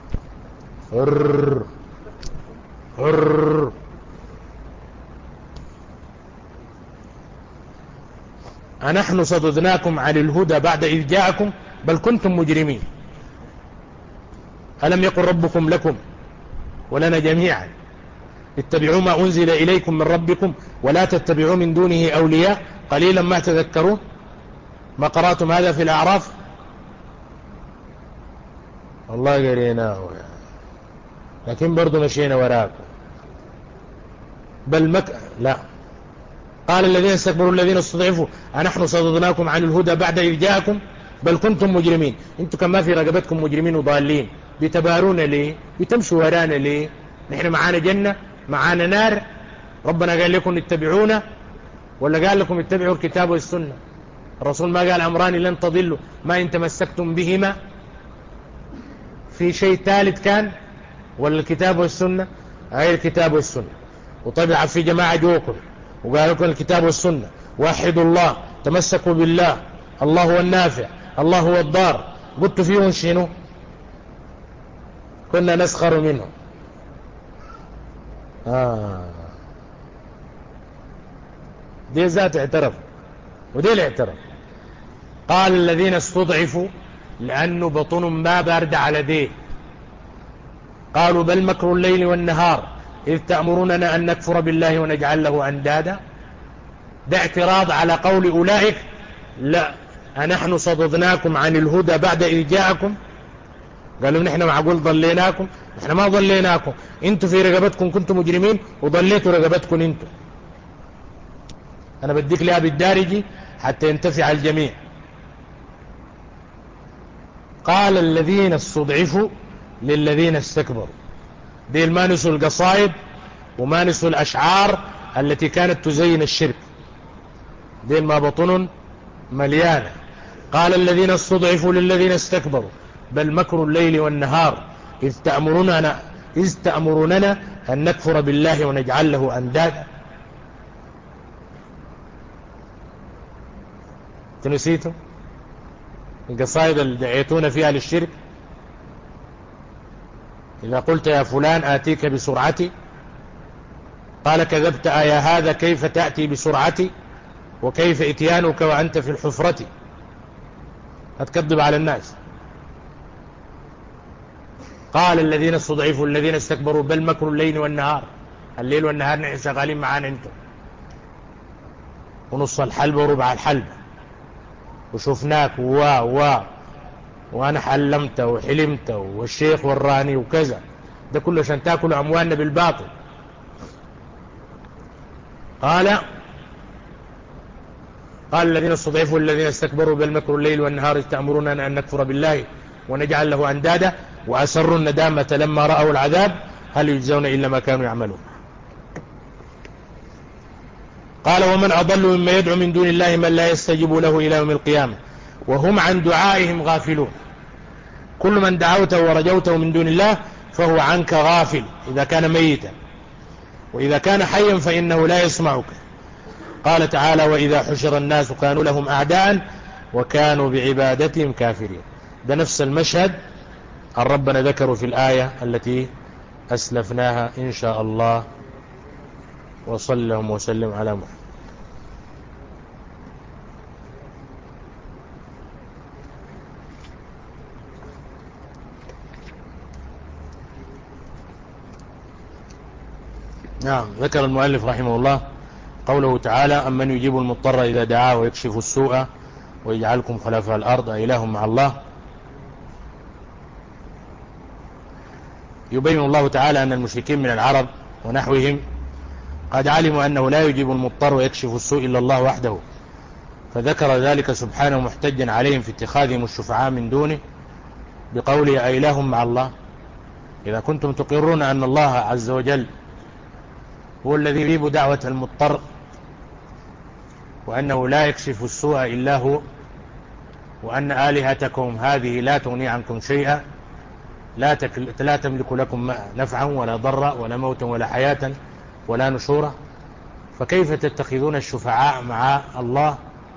هر هر. أنحن صددناكم عن الهدى بعد إذ جاءكم بل كنتم مجرمين. ألم يقل ربكم لكم ولنا جميعا اتبعوا ما أنزل إليكم من ربكم ولا تتبعوا من دونه أولياء قليلا ما تذكرون؟ ما قرأتم هذا في الأعراف؟ والله قريناه لكن برضو مشينا وراكم. بل مك... لا، قال الذين استكبروا الذين استضعفوا أنحن صددناكم عن الهدى بعد إذ جاءكم بل كنتم مجرمين. انتوا كما في رقبتكم مجرمين وضالين، بتبارون ليه؟ بتمشوا ورانا ليه؟ نحن معانا جنة معانا نار، ربنا قال لكم اتبعونا ولا قال لكم اتبعوا الكتاب والسنة؟ الرسول ما قال أمران لن تضلوا ما إن تمسكتم بهما؟ في شيء ثالث كان ولا الكتاب والسنة؟ هاي الكتاب والسنة. وطبعا في جماعة جوكم وقال لكم الكتاب والسنة، وحدوا الله، تمسكوا بالله، الله هو النافع الله هو الضار. قلت فيهم شنو؟ كنا نسخر منهم. آه. دي ذات اعترف ودي الاعترف. قال الذين استضعفوا لأنه بطن ما بارد على ديه، قالوا بل مكر الليل والنهار إذ تأمروننا أن نكفر بالله ونجعل له أندادا. ده اعتراض على قول أولئك لا أنحن صددناكم عن الهدى بعد إذ جاءكم. قالوا نحن معقول ضليناكم؟ نحن ما ضليناكم، انتوا في رقبتكم كنتم مجرمين وضليتوا رقبتكم انتوا. انا بديك لها بالدارجي حتى ينتفع الجميع. قال الذين استضعفوا للذين استكبروا، دي المانسوا القصائد ومانسوا الأشعار التي كانت تزين الشرك، دي ما بطن مليانة. قال الذين استضعفوا للذين استكبروا بل مكر الليل والنهار إذ تأمروننا, إذ تأمروننا أن نكفر بالله ونجعل له أندادا. تنسيتوا القصائد اللي دعيتون فيها للشرك؟ إذا قلت يا فلان آتيك بسرعتي قال كذبت يا هذا كيف تأتي بسرعتي وكيف اتيانك وأنت في الحفرة. هتكذب على الناس. قال الذين استضعفوا الذين استكبروا بل مكر الليل والنهار، الليل والنهار نحن شغالين معانا انتم، ونص الحلبة وربع الحلبة وشفناك و و وانا حلمت وحلمت والشيخ وراني وكذا، ده كله عشان تاكلوا اموالنا بالباطل. قال قال الذين استضعفوا الذين استكبروا بل مكر الليل والنهار إذ تأمروننا أن نكفر بالله ونجعل له أندادا وأسروا الندامة لما رأوا العذاب هل يجزون إلا ما كانوا يعملون. قال ومن أضل مما يدعو من دون الله من لا يستجيب له إلى يوم القيامة وهم عن دعائهم غافلون. كل من دعوته ورجوته من دون الله فهو عنك غافل إذا كان ميتا، وإذا كان حيا فإنه لا يسمعك. قال تعالى وإذا حشر الناس كانوا لهم أعداء وكانوا بعبادتهم كافرين. ده نفس المشهد أن ربنا ذكروا في الآية التي أسلفناها إن شاء الله. وصلى اللهم وسلم على محمد. نعم. ذكر المؤلف رحمه الله قوله تعالى أمن يجيب المضطر إذا دعاه ويكشف السوء ويجعلكم خلفاء الأرض أإله مع الله. يبين الله تعالى أن المشركين من العرب ونحوهم قد علموا أنه لا يجيب المضطر ويكشف السوء إلا الله وحده، فذكر ذلك سبحانه محتجا عليهم في اتخاذهم الشفعاء من دونه بقوله أإله مع الله. إذا كنتم تقرون أن الله عز وجل هو الذي يجيب دعوة المضطر وأنه لا يكشف السوء إلا هو، وأن آلهتكم هذه لا تغني عنكم شيئا، لا, تكل... لا تملك لكم نفعا ولا ضرا ولا موتا ولا حياة ولا نشورا، فكيف تتخذون الشفعاء مع الله؟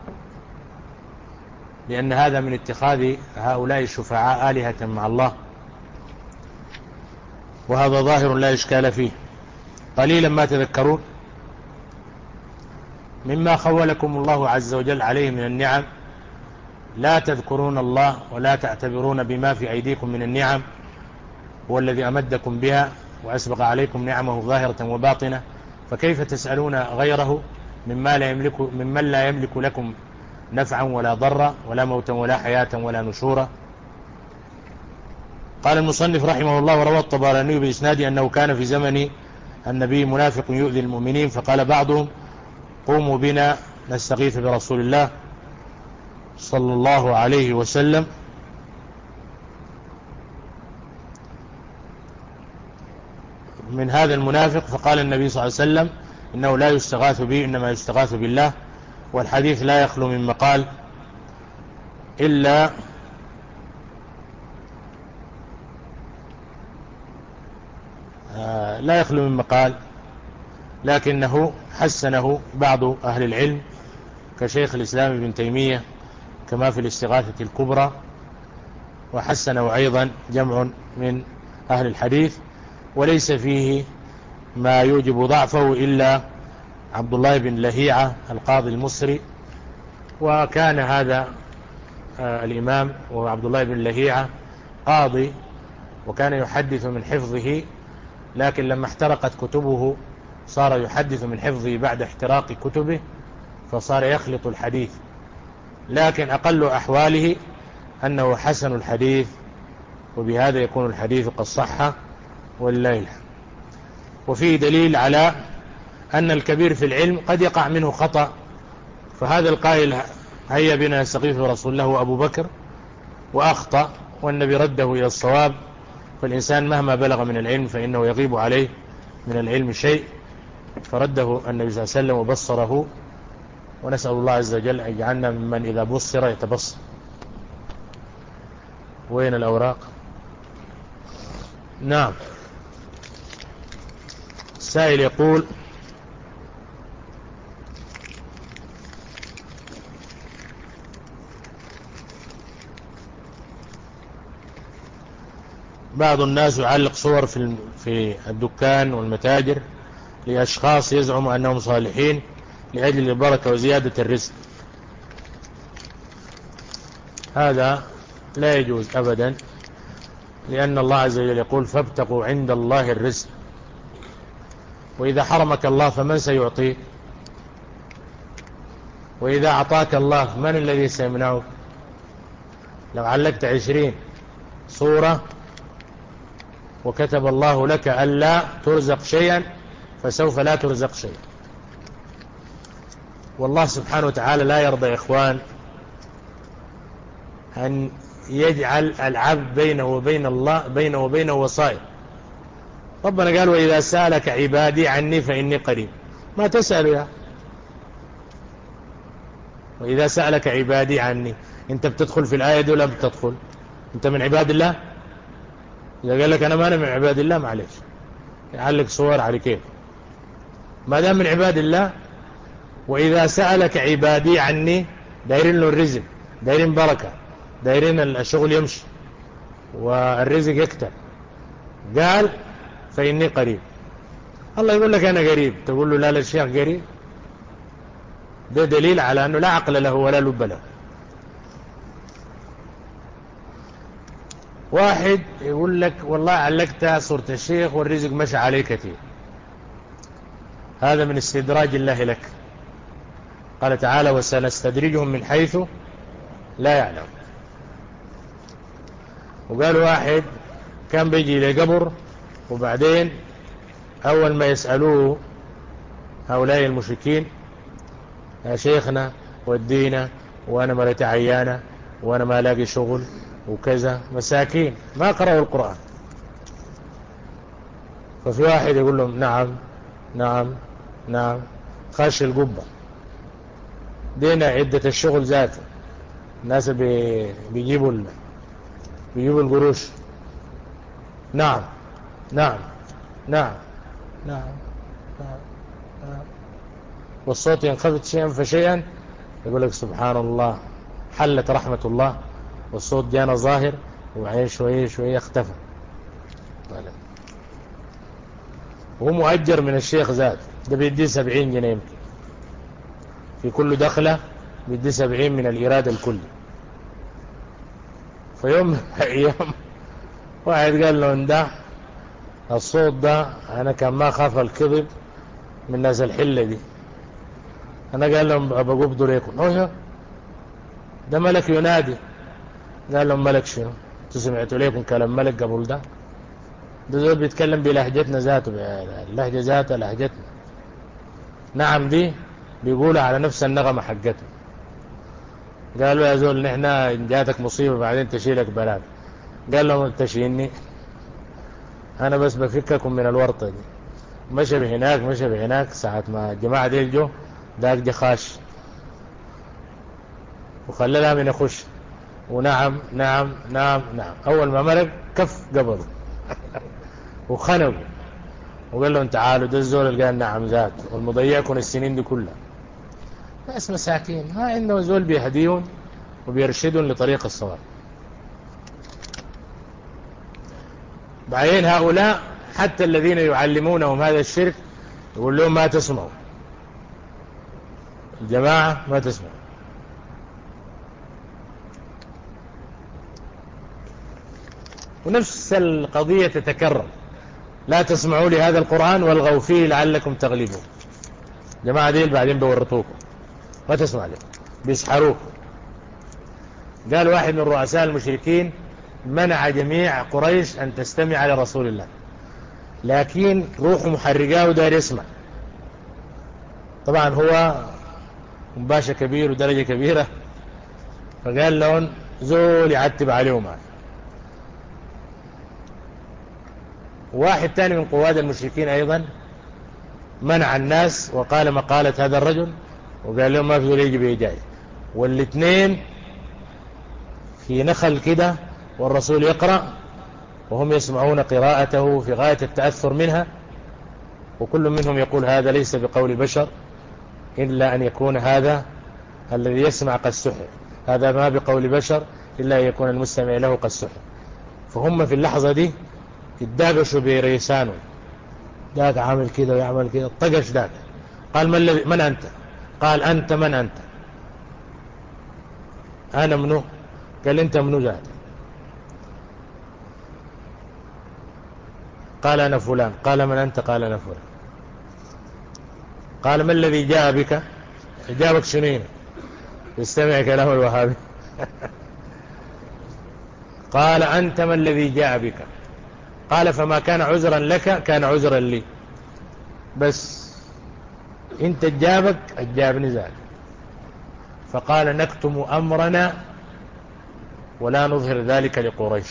لأن هذا من اتخاذ هؤلاء الشفعاء آلهة مع الله، وهذا ظاهر لا إشكال فيه. قليلا ما تذكرون مما خولكم الله عز وجل عليه من النعم، لا تذكرون الله ولا تعتبرون بما في أيديكم من النعم، هو الذي أمدكم بها وأسبق عليكم نعمه ظاهرة وباطنة، فكيف تسألون غيره مما لا يملك ممن لا يملك لكم نفعا ولا ضرا ولا موتا ولا حياة ولا نشورا. قال المصنف رحمه الله وروى الطبراني بإسناد أنه كان في زمن النبي منافق يؤذي المؤمنين، فقال بعضهم قوموا بنا نستغيث برسول الله صلى الله عليه وسلم، من هذا المنافق، فقال النبي صلى الله عليه وسلم إنه لا يستغاث به إنما يستغاث بالله. والحديث لا يخلو من مقال إلا آه لا يخلو من مقال لكنه حسنه بعض أهل العلم كشيخ الإسلام ابن تيمية كما في الاستغاثة الكبرى، وحسنه أيضا جمع من أهل الحديث، وليس فيه ما يوجب ضعفه إلا عبد الله بن لهيعة القاضي المصري. وكان هذا آه الإمام وعبد الله بن لهيعة قاضي وكان يحدث من حفظه، لكن لما احترقت كتبه صار يحدث من حفظه بعد احتراق كتبه، فصار يخلط الحديث، لكن أقل أحواله أنه حسن الحديث، وبهذا يكون الحديث قد صح ولله الحمد. وفيه دليل على أن الكبير في العلم قد يقع منه خطأ، فهذا القائل هيا بنا نستغيث برسول الله أبو بكر وأخطأ والنبي رده إلى الصواب، فالإنسان مهما بلغ من العلم فإنه يغيب عليه من العلم شيء، فرده النبي صلى الله عليه وسلم وبصره، ونسأل الله عز وجل أن يجعلنا ممن إذا بصر يتبصر. وين الأوراق؟ نعم. السائل يقول بعض الناس يعلق صور في في الدكان والمتاجر لأشخاص يزعم أنهم صالحين لأجل البركة وزيادة الرزق، هذا لا يجوز أبدا، لأن الله عز وجل يقول فابتغوا عند الله الرزق، وإذا حرمك الله فمن سيعطيك؟ وإذا أعطاك الله من الذي سيمنعك؟ لو علقت عشرين صورة وكتب الله لك ألا ترزق شيئا فسوف لا ترزق شيئا. والله سبحانه وتعالى لا يرضى يا إخوان أن يجعل العبد بينه وبين الله بينه وبينه وصائر. ربنا قال وإذا سألك عبادي عني فإني قريب، ما تسأل يا وإذا سألك عبادي عني، انت بتدخل في الآية دي ولا بتدخل؟ انت من عباد الله؟ إذا قال لك أنا ما أنا من عباد الله معلش يعلق صور على كيف. ما دام من عباد الله، وإذا سألك عبادي عني، دايرين له الرزق، دايرين بركة، دايرين الشغل يمشي والرزق يكتر، قال فإني قريب. الله يقول لك أنا قريب، تقول له لا لا الشيخ قريب، ده دليل على أنه لا عقل له ولا لب له. واحد يقول لك والله علقت صورة الشيخ والرزق مشى عليه كثير، هذا من استدراج الله لك. قال تعالى وسنستدرجهم من حيث لا يعلم. وقال واحد كان بيجي لقبر، وبعدين أول ما يسألوه هؤلاء المشركين يا شيخنا ودينا، وأنا مريت عيانة، وأنا ما لاقي شغل وكذا، مساكين ما قرأوا القرآن. ففي واحد يقول لهم نعم نعم نعم، خش القبة دينا عدة الشغل ذاته، الناس بي بيجيبوا ال... بيجيبوا القروش، نعم نعم نعم نعم نعم نعم، والصوت ينخفض شيئا فشيئا، يقول لك سبحان الله حلت رحمة الله، والصوت جانا ظاهر، وبعدين شوية شوية اختفى. وهو مؤجر من الشيخ زاد، ده بيدي سبعين جنيه يمكن في كل دخلة، بيدي سبعين من الإرادة الكلي. فيوم من الأيام واحد قال له ده الصوت ده أنا كان ما خاف الكذب من ناس الحلة دي، أنا قال لهم بقبضوا ليكم، أوه ده ملك ينادي. قال لهم ملك شنو؟ تسمعتوا ليكم كلام ملك قبل ده؟ ده زول بيتكلم بلهجتنا ذاته، اللهجة ذاتها لهجتنا. نعم دي بيقولوا على نفس النغمة حقتنا. قالوا يا زول نحن إن جاتك مصيبة بعدين تشيلك بلاد. قال لهم تشيلني أنا بس بفككم من الورطة دي. مشى بهناك مشى بهناك، ساعة ما الجماعة دي جو داك جخاش وخلى من يخش، ونعم نعم نعم نعم، أول ما مرق كف قبض وخنقوا وقال لهم تعالوا ده الزول اللي قال نعم ذات، والمضيعكم السنين دي كلها ناس مساكين ما عندهم زول بيهديهم وبيرشدهم لطريق الصواب. بعدين هؤلاء حتى الذين يعلمونهم هذا الشرك يقول لهم ما تسمعوا، الجماعة ما تسمعوا. ونفس القضية تتكرر، لا تسمعوا لهذا القرآن والغوا فيه لعلكم تغلبون. جماعة ديل بعدين بورطوكم، ما تسمع لهم، بيسحروك. قال واحد من رؤساء المشركين منع جميع قريش أن تستمع لرسول الله، لكن روحه محرقاه ودار يسمع. طبعا هو مباشر كبير ودرجة كبيرة، فقال لهم زول يعتب عليهم معه. واحد تاني من قواد المشركين أيضا منع الناس وقال مقالة هذا الرجل، وقال لهم ما في ذول يجي بيجاي، والاثنين في نخل كده والرسول يقرأ وهم يسمعون قراءته في غاية التأثر منها، وكل منهم يقول هذا ليس بقول بشر إلا أن يكون هذا الذي يسمع قد سحر، هذا ما بقول بشر إلا أن يكون المستمع له قد سحر. فهم في اللحظة دي اتداقشوا بريسانه، ذاك عامل كده ويعمل كده، طقش ذاك. قال من, الذي من أنت؟ قال أنت من أنت؟ أنا منو؟ قال أنت منو ذاك؟ قال أنا فلان. قال من أنت؟ قال أنا فلان. قال ما الذي جاء بك؟ جابك شنين؟ يستمع كلام الوهابي. قال أنت ما الذي جاء بك؟ قال فما كان عذرا لك كان عذرا لي، بس انت جابك الجابني ذاك. فقال نكتم أمرنا ولا نظهر ذلك لقريش.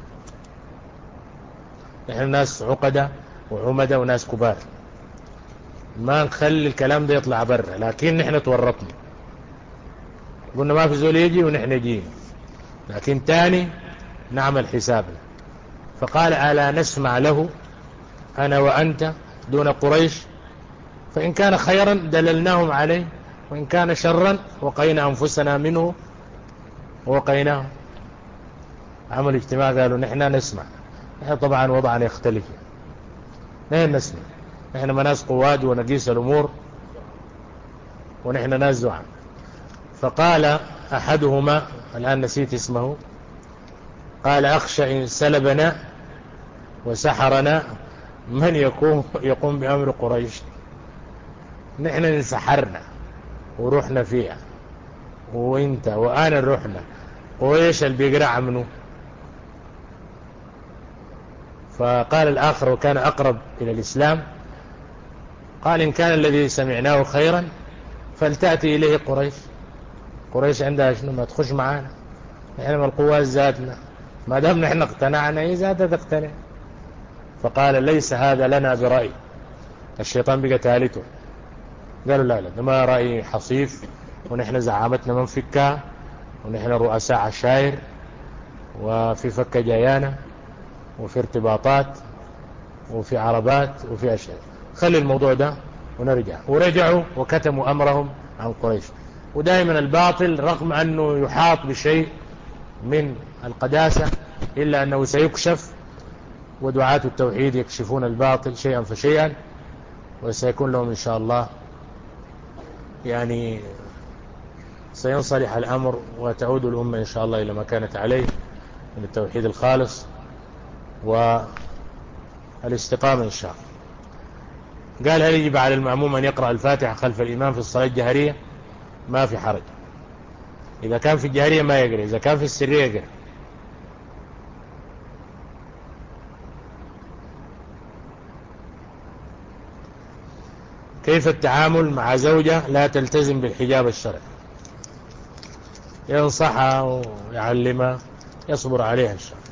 نحن ناس عقدة وعمدة وناس كبار، ما نخلي الكلام ده يطلع برا، لكن نحن تورطنا، قلنا ما في زول يجي ونحن جينا، لكن تاني نعمل حسابنا. فقال ألا نسمع له أنا وأنت دون قريش؟ فإن كان خيرا دللناهم عليه، وإن كان شرا وقينا أنفسنا منه ووقيناه. عمل اجتماع قالوا نحن نسمع. نحن طبعا وضعنا يختلف، نحن نسمع، نحن ما ناس قواد ونقيس الأمور، ونحن ناس زعم. فقال أحدهما الآن نسيت اسمه، قال أخشى إن سلبنا وسحرنا من يقوم, يقوم بأمر قريش. نحن انسحرنا ورحنا فيها، وانت وأنا رحنا، قريش اللي بيقرع منه. فقال الآخر وكان أقرب إلى الإسلام، قال إن كان الذي سمعناه خيرا فلتأتي إليه قريش. قريش عندها شنو؟ ما تخش معانا، نحن من القوات ذاتنا، ما دام نحن اقتنعنا إيه ذاتها تقتنع. فقال ليس هذا لنا برأي. الشيطان بقى ثالثه، قالوا لا لا ده ما رأي حصيف، ونحن زعامتنا من فكها، ونحن رؤساء عشائر، وفي فكة جايانا، وفي ارتباطات، وفي عربات، وفي أشياء، خلي الموضوع ده ونرجع. ورجعوا وكتموا أمرهم عن قريش. ودائما الباطل رغم أنه يحاط بشيء من القداسة إلا أنه سيكشف، ودعاة التوحيد يكشفون الباطل شيئا فشيئا، وسيكون لهم إن شاء الله يعني سينصلح الأمر، وتعود الأمة إن شاء الله إلى ما كانت عليه من التوحيد الخالص والاستقامة إن شاء الله. قال هل يجب على المأموم أن يقرأ الفاتحة خلف الإمام في الصلاة الجهرية؟ ما في حرج، إذا كان في الجهرية ما يقرأ، إذا كان في السرية يقرأ. كيف التعامل مع زوجة لا تلتزم بالحجاب الشرعي؟ ينصحها ويعلمها، يصبر عليها إن شاء الله.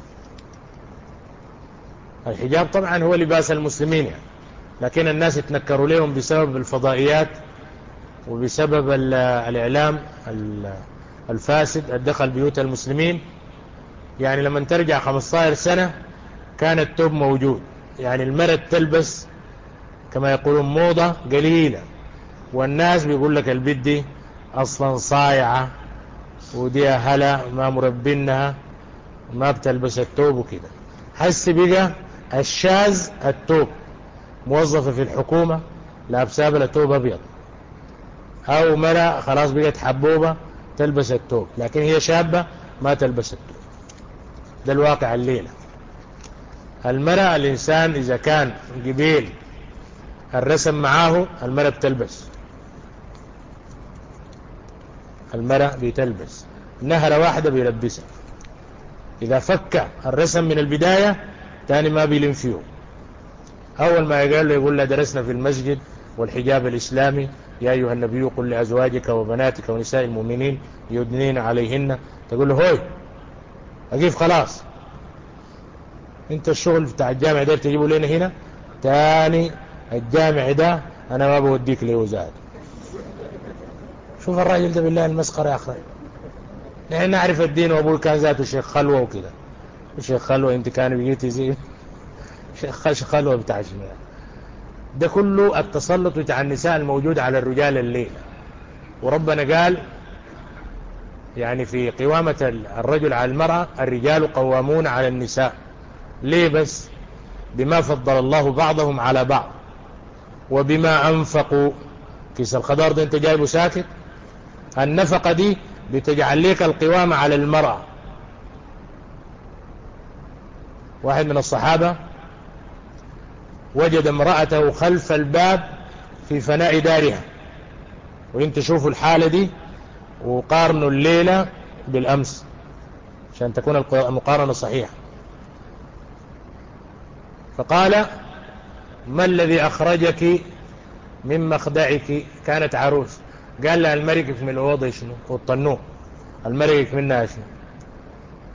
الحجاب طبعا هو لباس المسلمين يعني، لكن الناس يتنكروا لهم بسبب الفضائيات وبسبب الإعلام الفاسد الدخل بيوت المسلمين. يعني لما ترجع خمسة عشر سنة كان التوب موجود، يعني المرأة تلبس كما يقولون موضة قليلة، والناس بيقول لك البيت دي أصلا صايعة، ودي هلا ما مربينها، ما بتلبس التوب وكده. حس بقى الشاذ التوب، موظفة في الحكومة لابسة بلا توب أبيض، أو مرأة خلاص بقت حبوبة تلبس التوب، لكن هي شابة ما تلبس التوب. ده الواقع الليلة. المرأة الإنسان إذا كان قبيل الرسم معاه المرأة بتلبس، المرأة بتلبس نهرة واحدة بيلبسها. إذا فك الرسم من البداية تاني ما بيلم فيه. أول ما يقال له يقول له درسنا في المسجد والحجاب الإسلامي، يا أيها النبي قل لأزواجك وبناتك ونساء المؤمنين يدنين عليهن، تقول له هوي أقيف خلاص، انت الشغل بتاع الجامع ده تجيبه لنا هنا تاني، الجامع ده أنا ما بوديك لوزاد. شوف الراجل ده بالله المسخرة يا أخي. نحن نعرف الدين، وأبوي كان ذاته شيخ خلوة وكده. شيخ خلوة انت كان بيجيتي زي شيخ خلوة بتاع شنو؟ ده كله التسلط بتاع النساء الموجود على الرجال الليل. وربنا قال يعني في قوامة الرجل على المرأة الرجال قوامون على النساء. ليه بس؟ بما فضل الله بعضهم على بعض وبما أنفقوا. كيس الخضار ده انت جايبه ساكت، النفقة دي بتجعل لك القوامة على المرأة. واحد من الصحابة وجد امرأته خلف الباب في فناء دارها، وانت شوفوا الحالة دي وقارنوا الليلة بالأمس عشان تكون المقارنة صحيحة. فقال ما الذي أخرجك من مخدعك؟ كانت عروس. قال لها المرقك من الوضع شنو والطنوه، المرقك منها شنو؟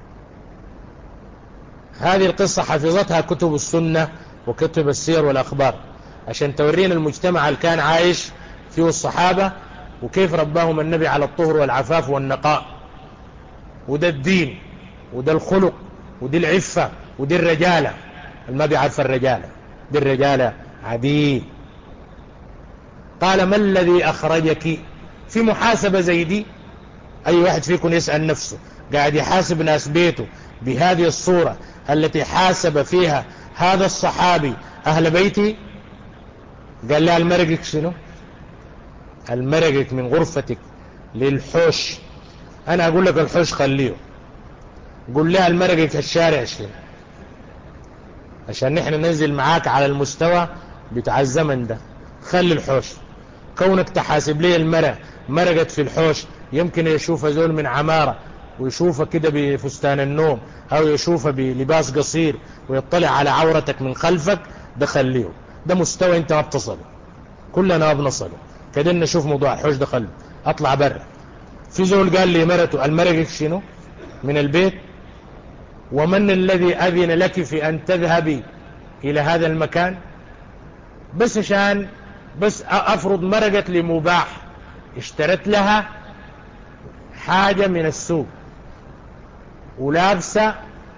هذه القصة حفظتها كتب السنة وكتب السير والأخبار عشان تورينا المجتمع اللي كان عايش فيه الصحابة وكيف رباهم النبي على الطهر والعفاف والنقاء. وده الدين وده الخلق ودي العفة ودي الرجالة. ما بيعرف الرجالة دي الرجالة عديد. قال ما الذي أخرجك؟ في محاسبة زي دي أي واحد فيكم يسأل نفسه، قاعد يحاسب ناس بيته بهذه الصورة التي حاسب فيها هذا الصحابي أهل بيتي. قال لها المرقك شنو؟ المرقك من غرفتك للحوش. أنا أقول لك الحوش خليه، قول لها المرقك الشارع شنو، عشان نحن ننزل معاك على المستوى بتاع الزمن ده. خلي الحوش. كونك تحاسب لي المرأة مرقت في الحوش، يمكن يشوف زول من عمارة ويشوفها كده بفستان النوم أو يشوفها بلباس قصير ويطلع على عورتك من خلفك، ده خليه. ده مستوى انت ما بتصله، كلنا ما بنصله. كده نشوف موضوع الحوش ده خليه، اطلع برا. في زول قال لي مرته المرقك شنو من البيت؟ ومن الذي أذن لك في أن تذهبي إلى هذا المكان؟ بس عشان بس أفرض مرقت لمباح، اشترت لها حاجة من السوق ولابسة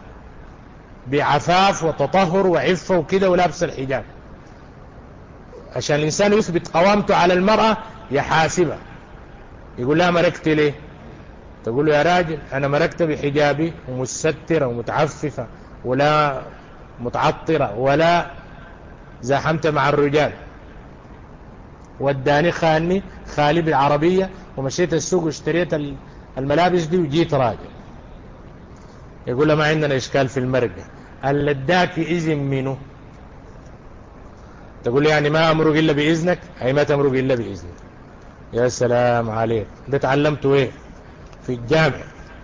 بعفاف وتطهر وعفة وكده ولابسة الحجاب، عشان الإنسان يثبت قوامته على المرأة يحاسبها. يقول لها مرقت ليه؟ تقول له يا راجل أنا مرقت بحجابي ومستترة ومتعففة ولا متعطرة ولا زاحمت مع الرجال، وداني خاني خالي بالعربية ومشيت السوق واشتريت الملابس دي وجيت راجع. يقول له ما عندنا إشكال في المرقة. اللي اداك إذن منه؟ تقول له يعني ما أمرق إلا بإذنك؟ أي ما تمرق إلا بإذنك. يا سلام عليك، ده تعلمته إيه في الجامع؟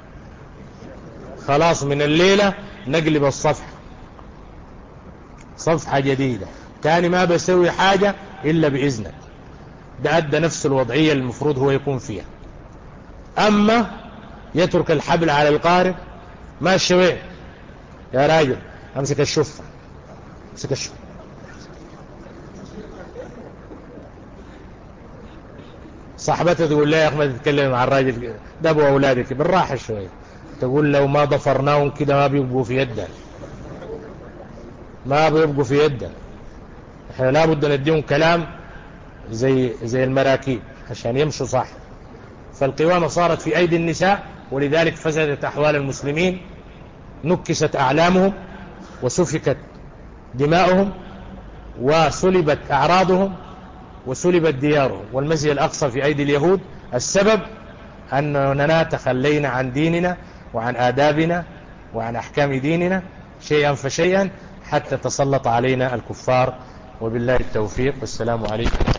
خلاص من الليلة نقلب الصفحة، صفحة جديدة تاني ما بسوي حاجة إلا بإذنك. ده أدى نفس الوضعية المفروض هو يكون فيها. أما يترك الحبل على القارب ما الشوين يا راجل أمسك الشفة، أمسك الشفة. صاحبته تقول لا يا أخي ما تتكلم مع الراجل ده أبو أولادك بالراحة شوية. تقول لو ما ضفرناهم كده ما بيبقوا في يدنا، ما بيبقوا في يدنا. احنا لابد نديهم كلام زي زي المراكيب عشان يمشوا صح. فالقوامة صارت في أيدي النساء، ولذلك فسدت أحوال المسلمين، نكست أعلامهم وسفكت دماؤهم وسلبت أعراضهم وسلبت ديارهم. والمسجد الأقصى في أيدي اليهود. السبب أننا تخلينا عن ديننا وعن آدابنا وعن أحكام ديننا شيئا فشيئا حتى تسلط علينا الكفار. وبالله التوفيق، والسلام عليكم.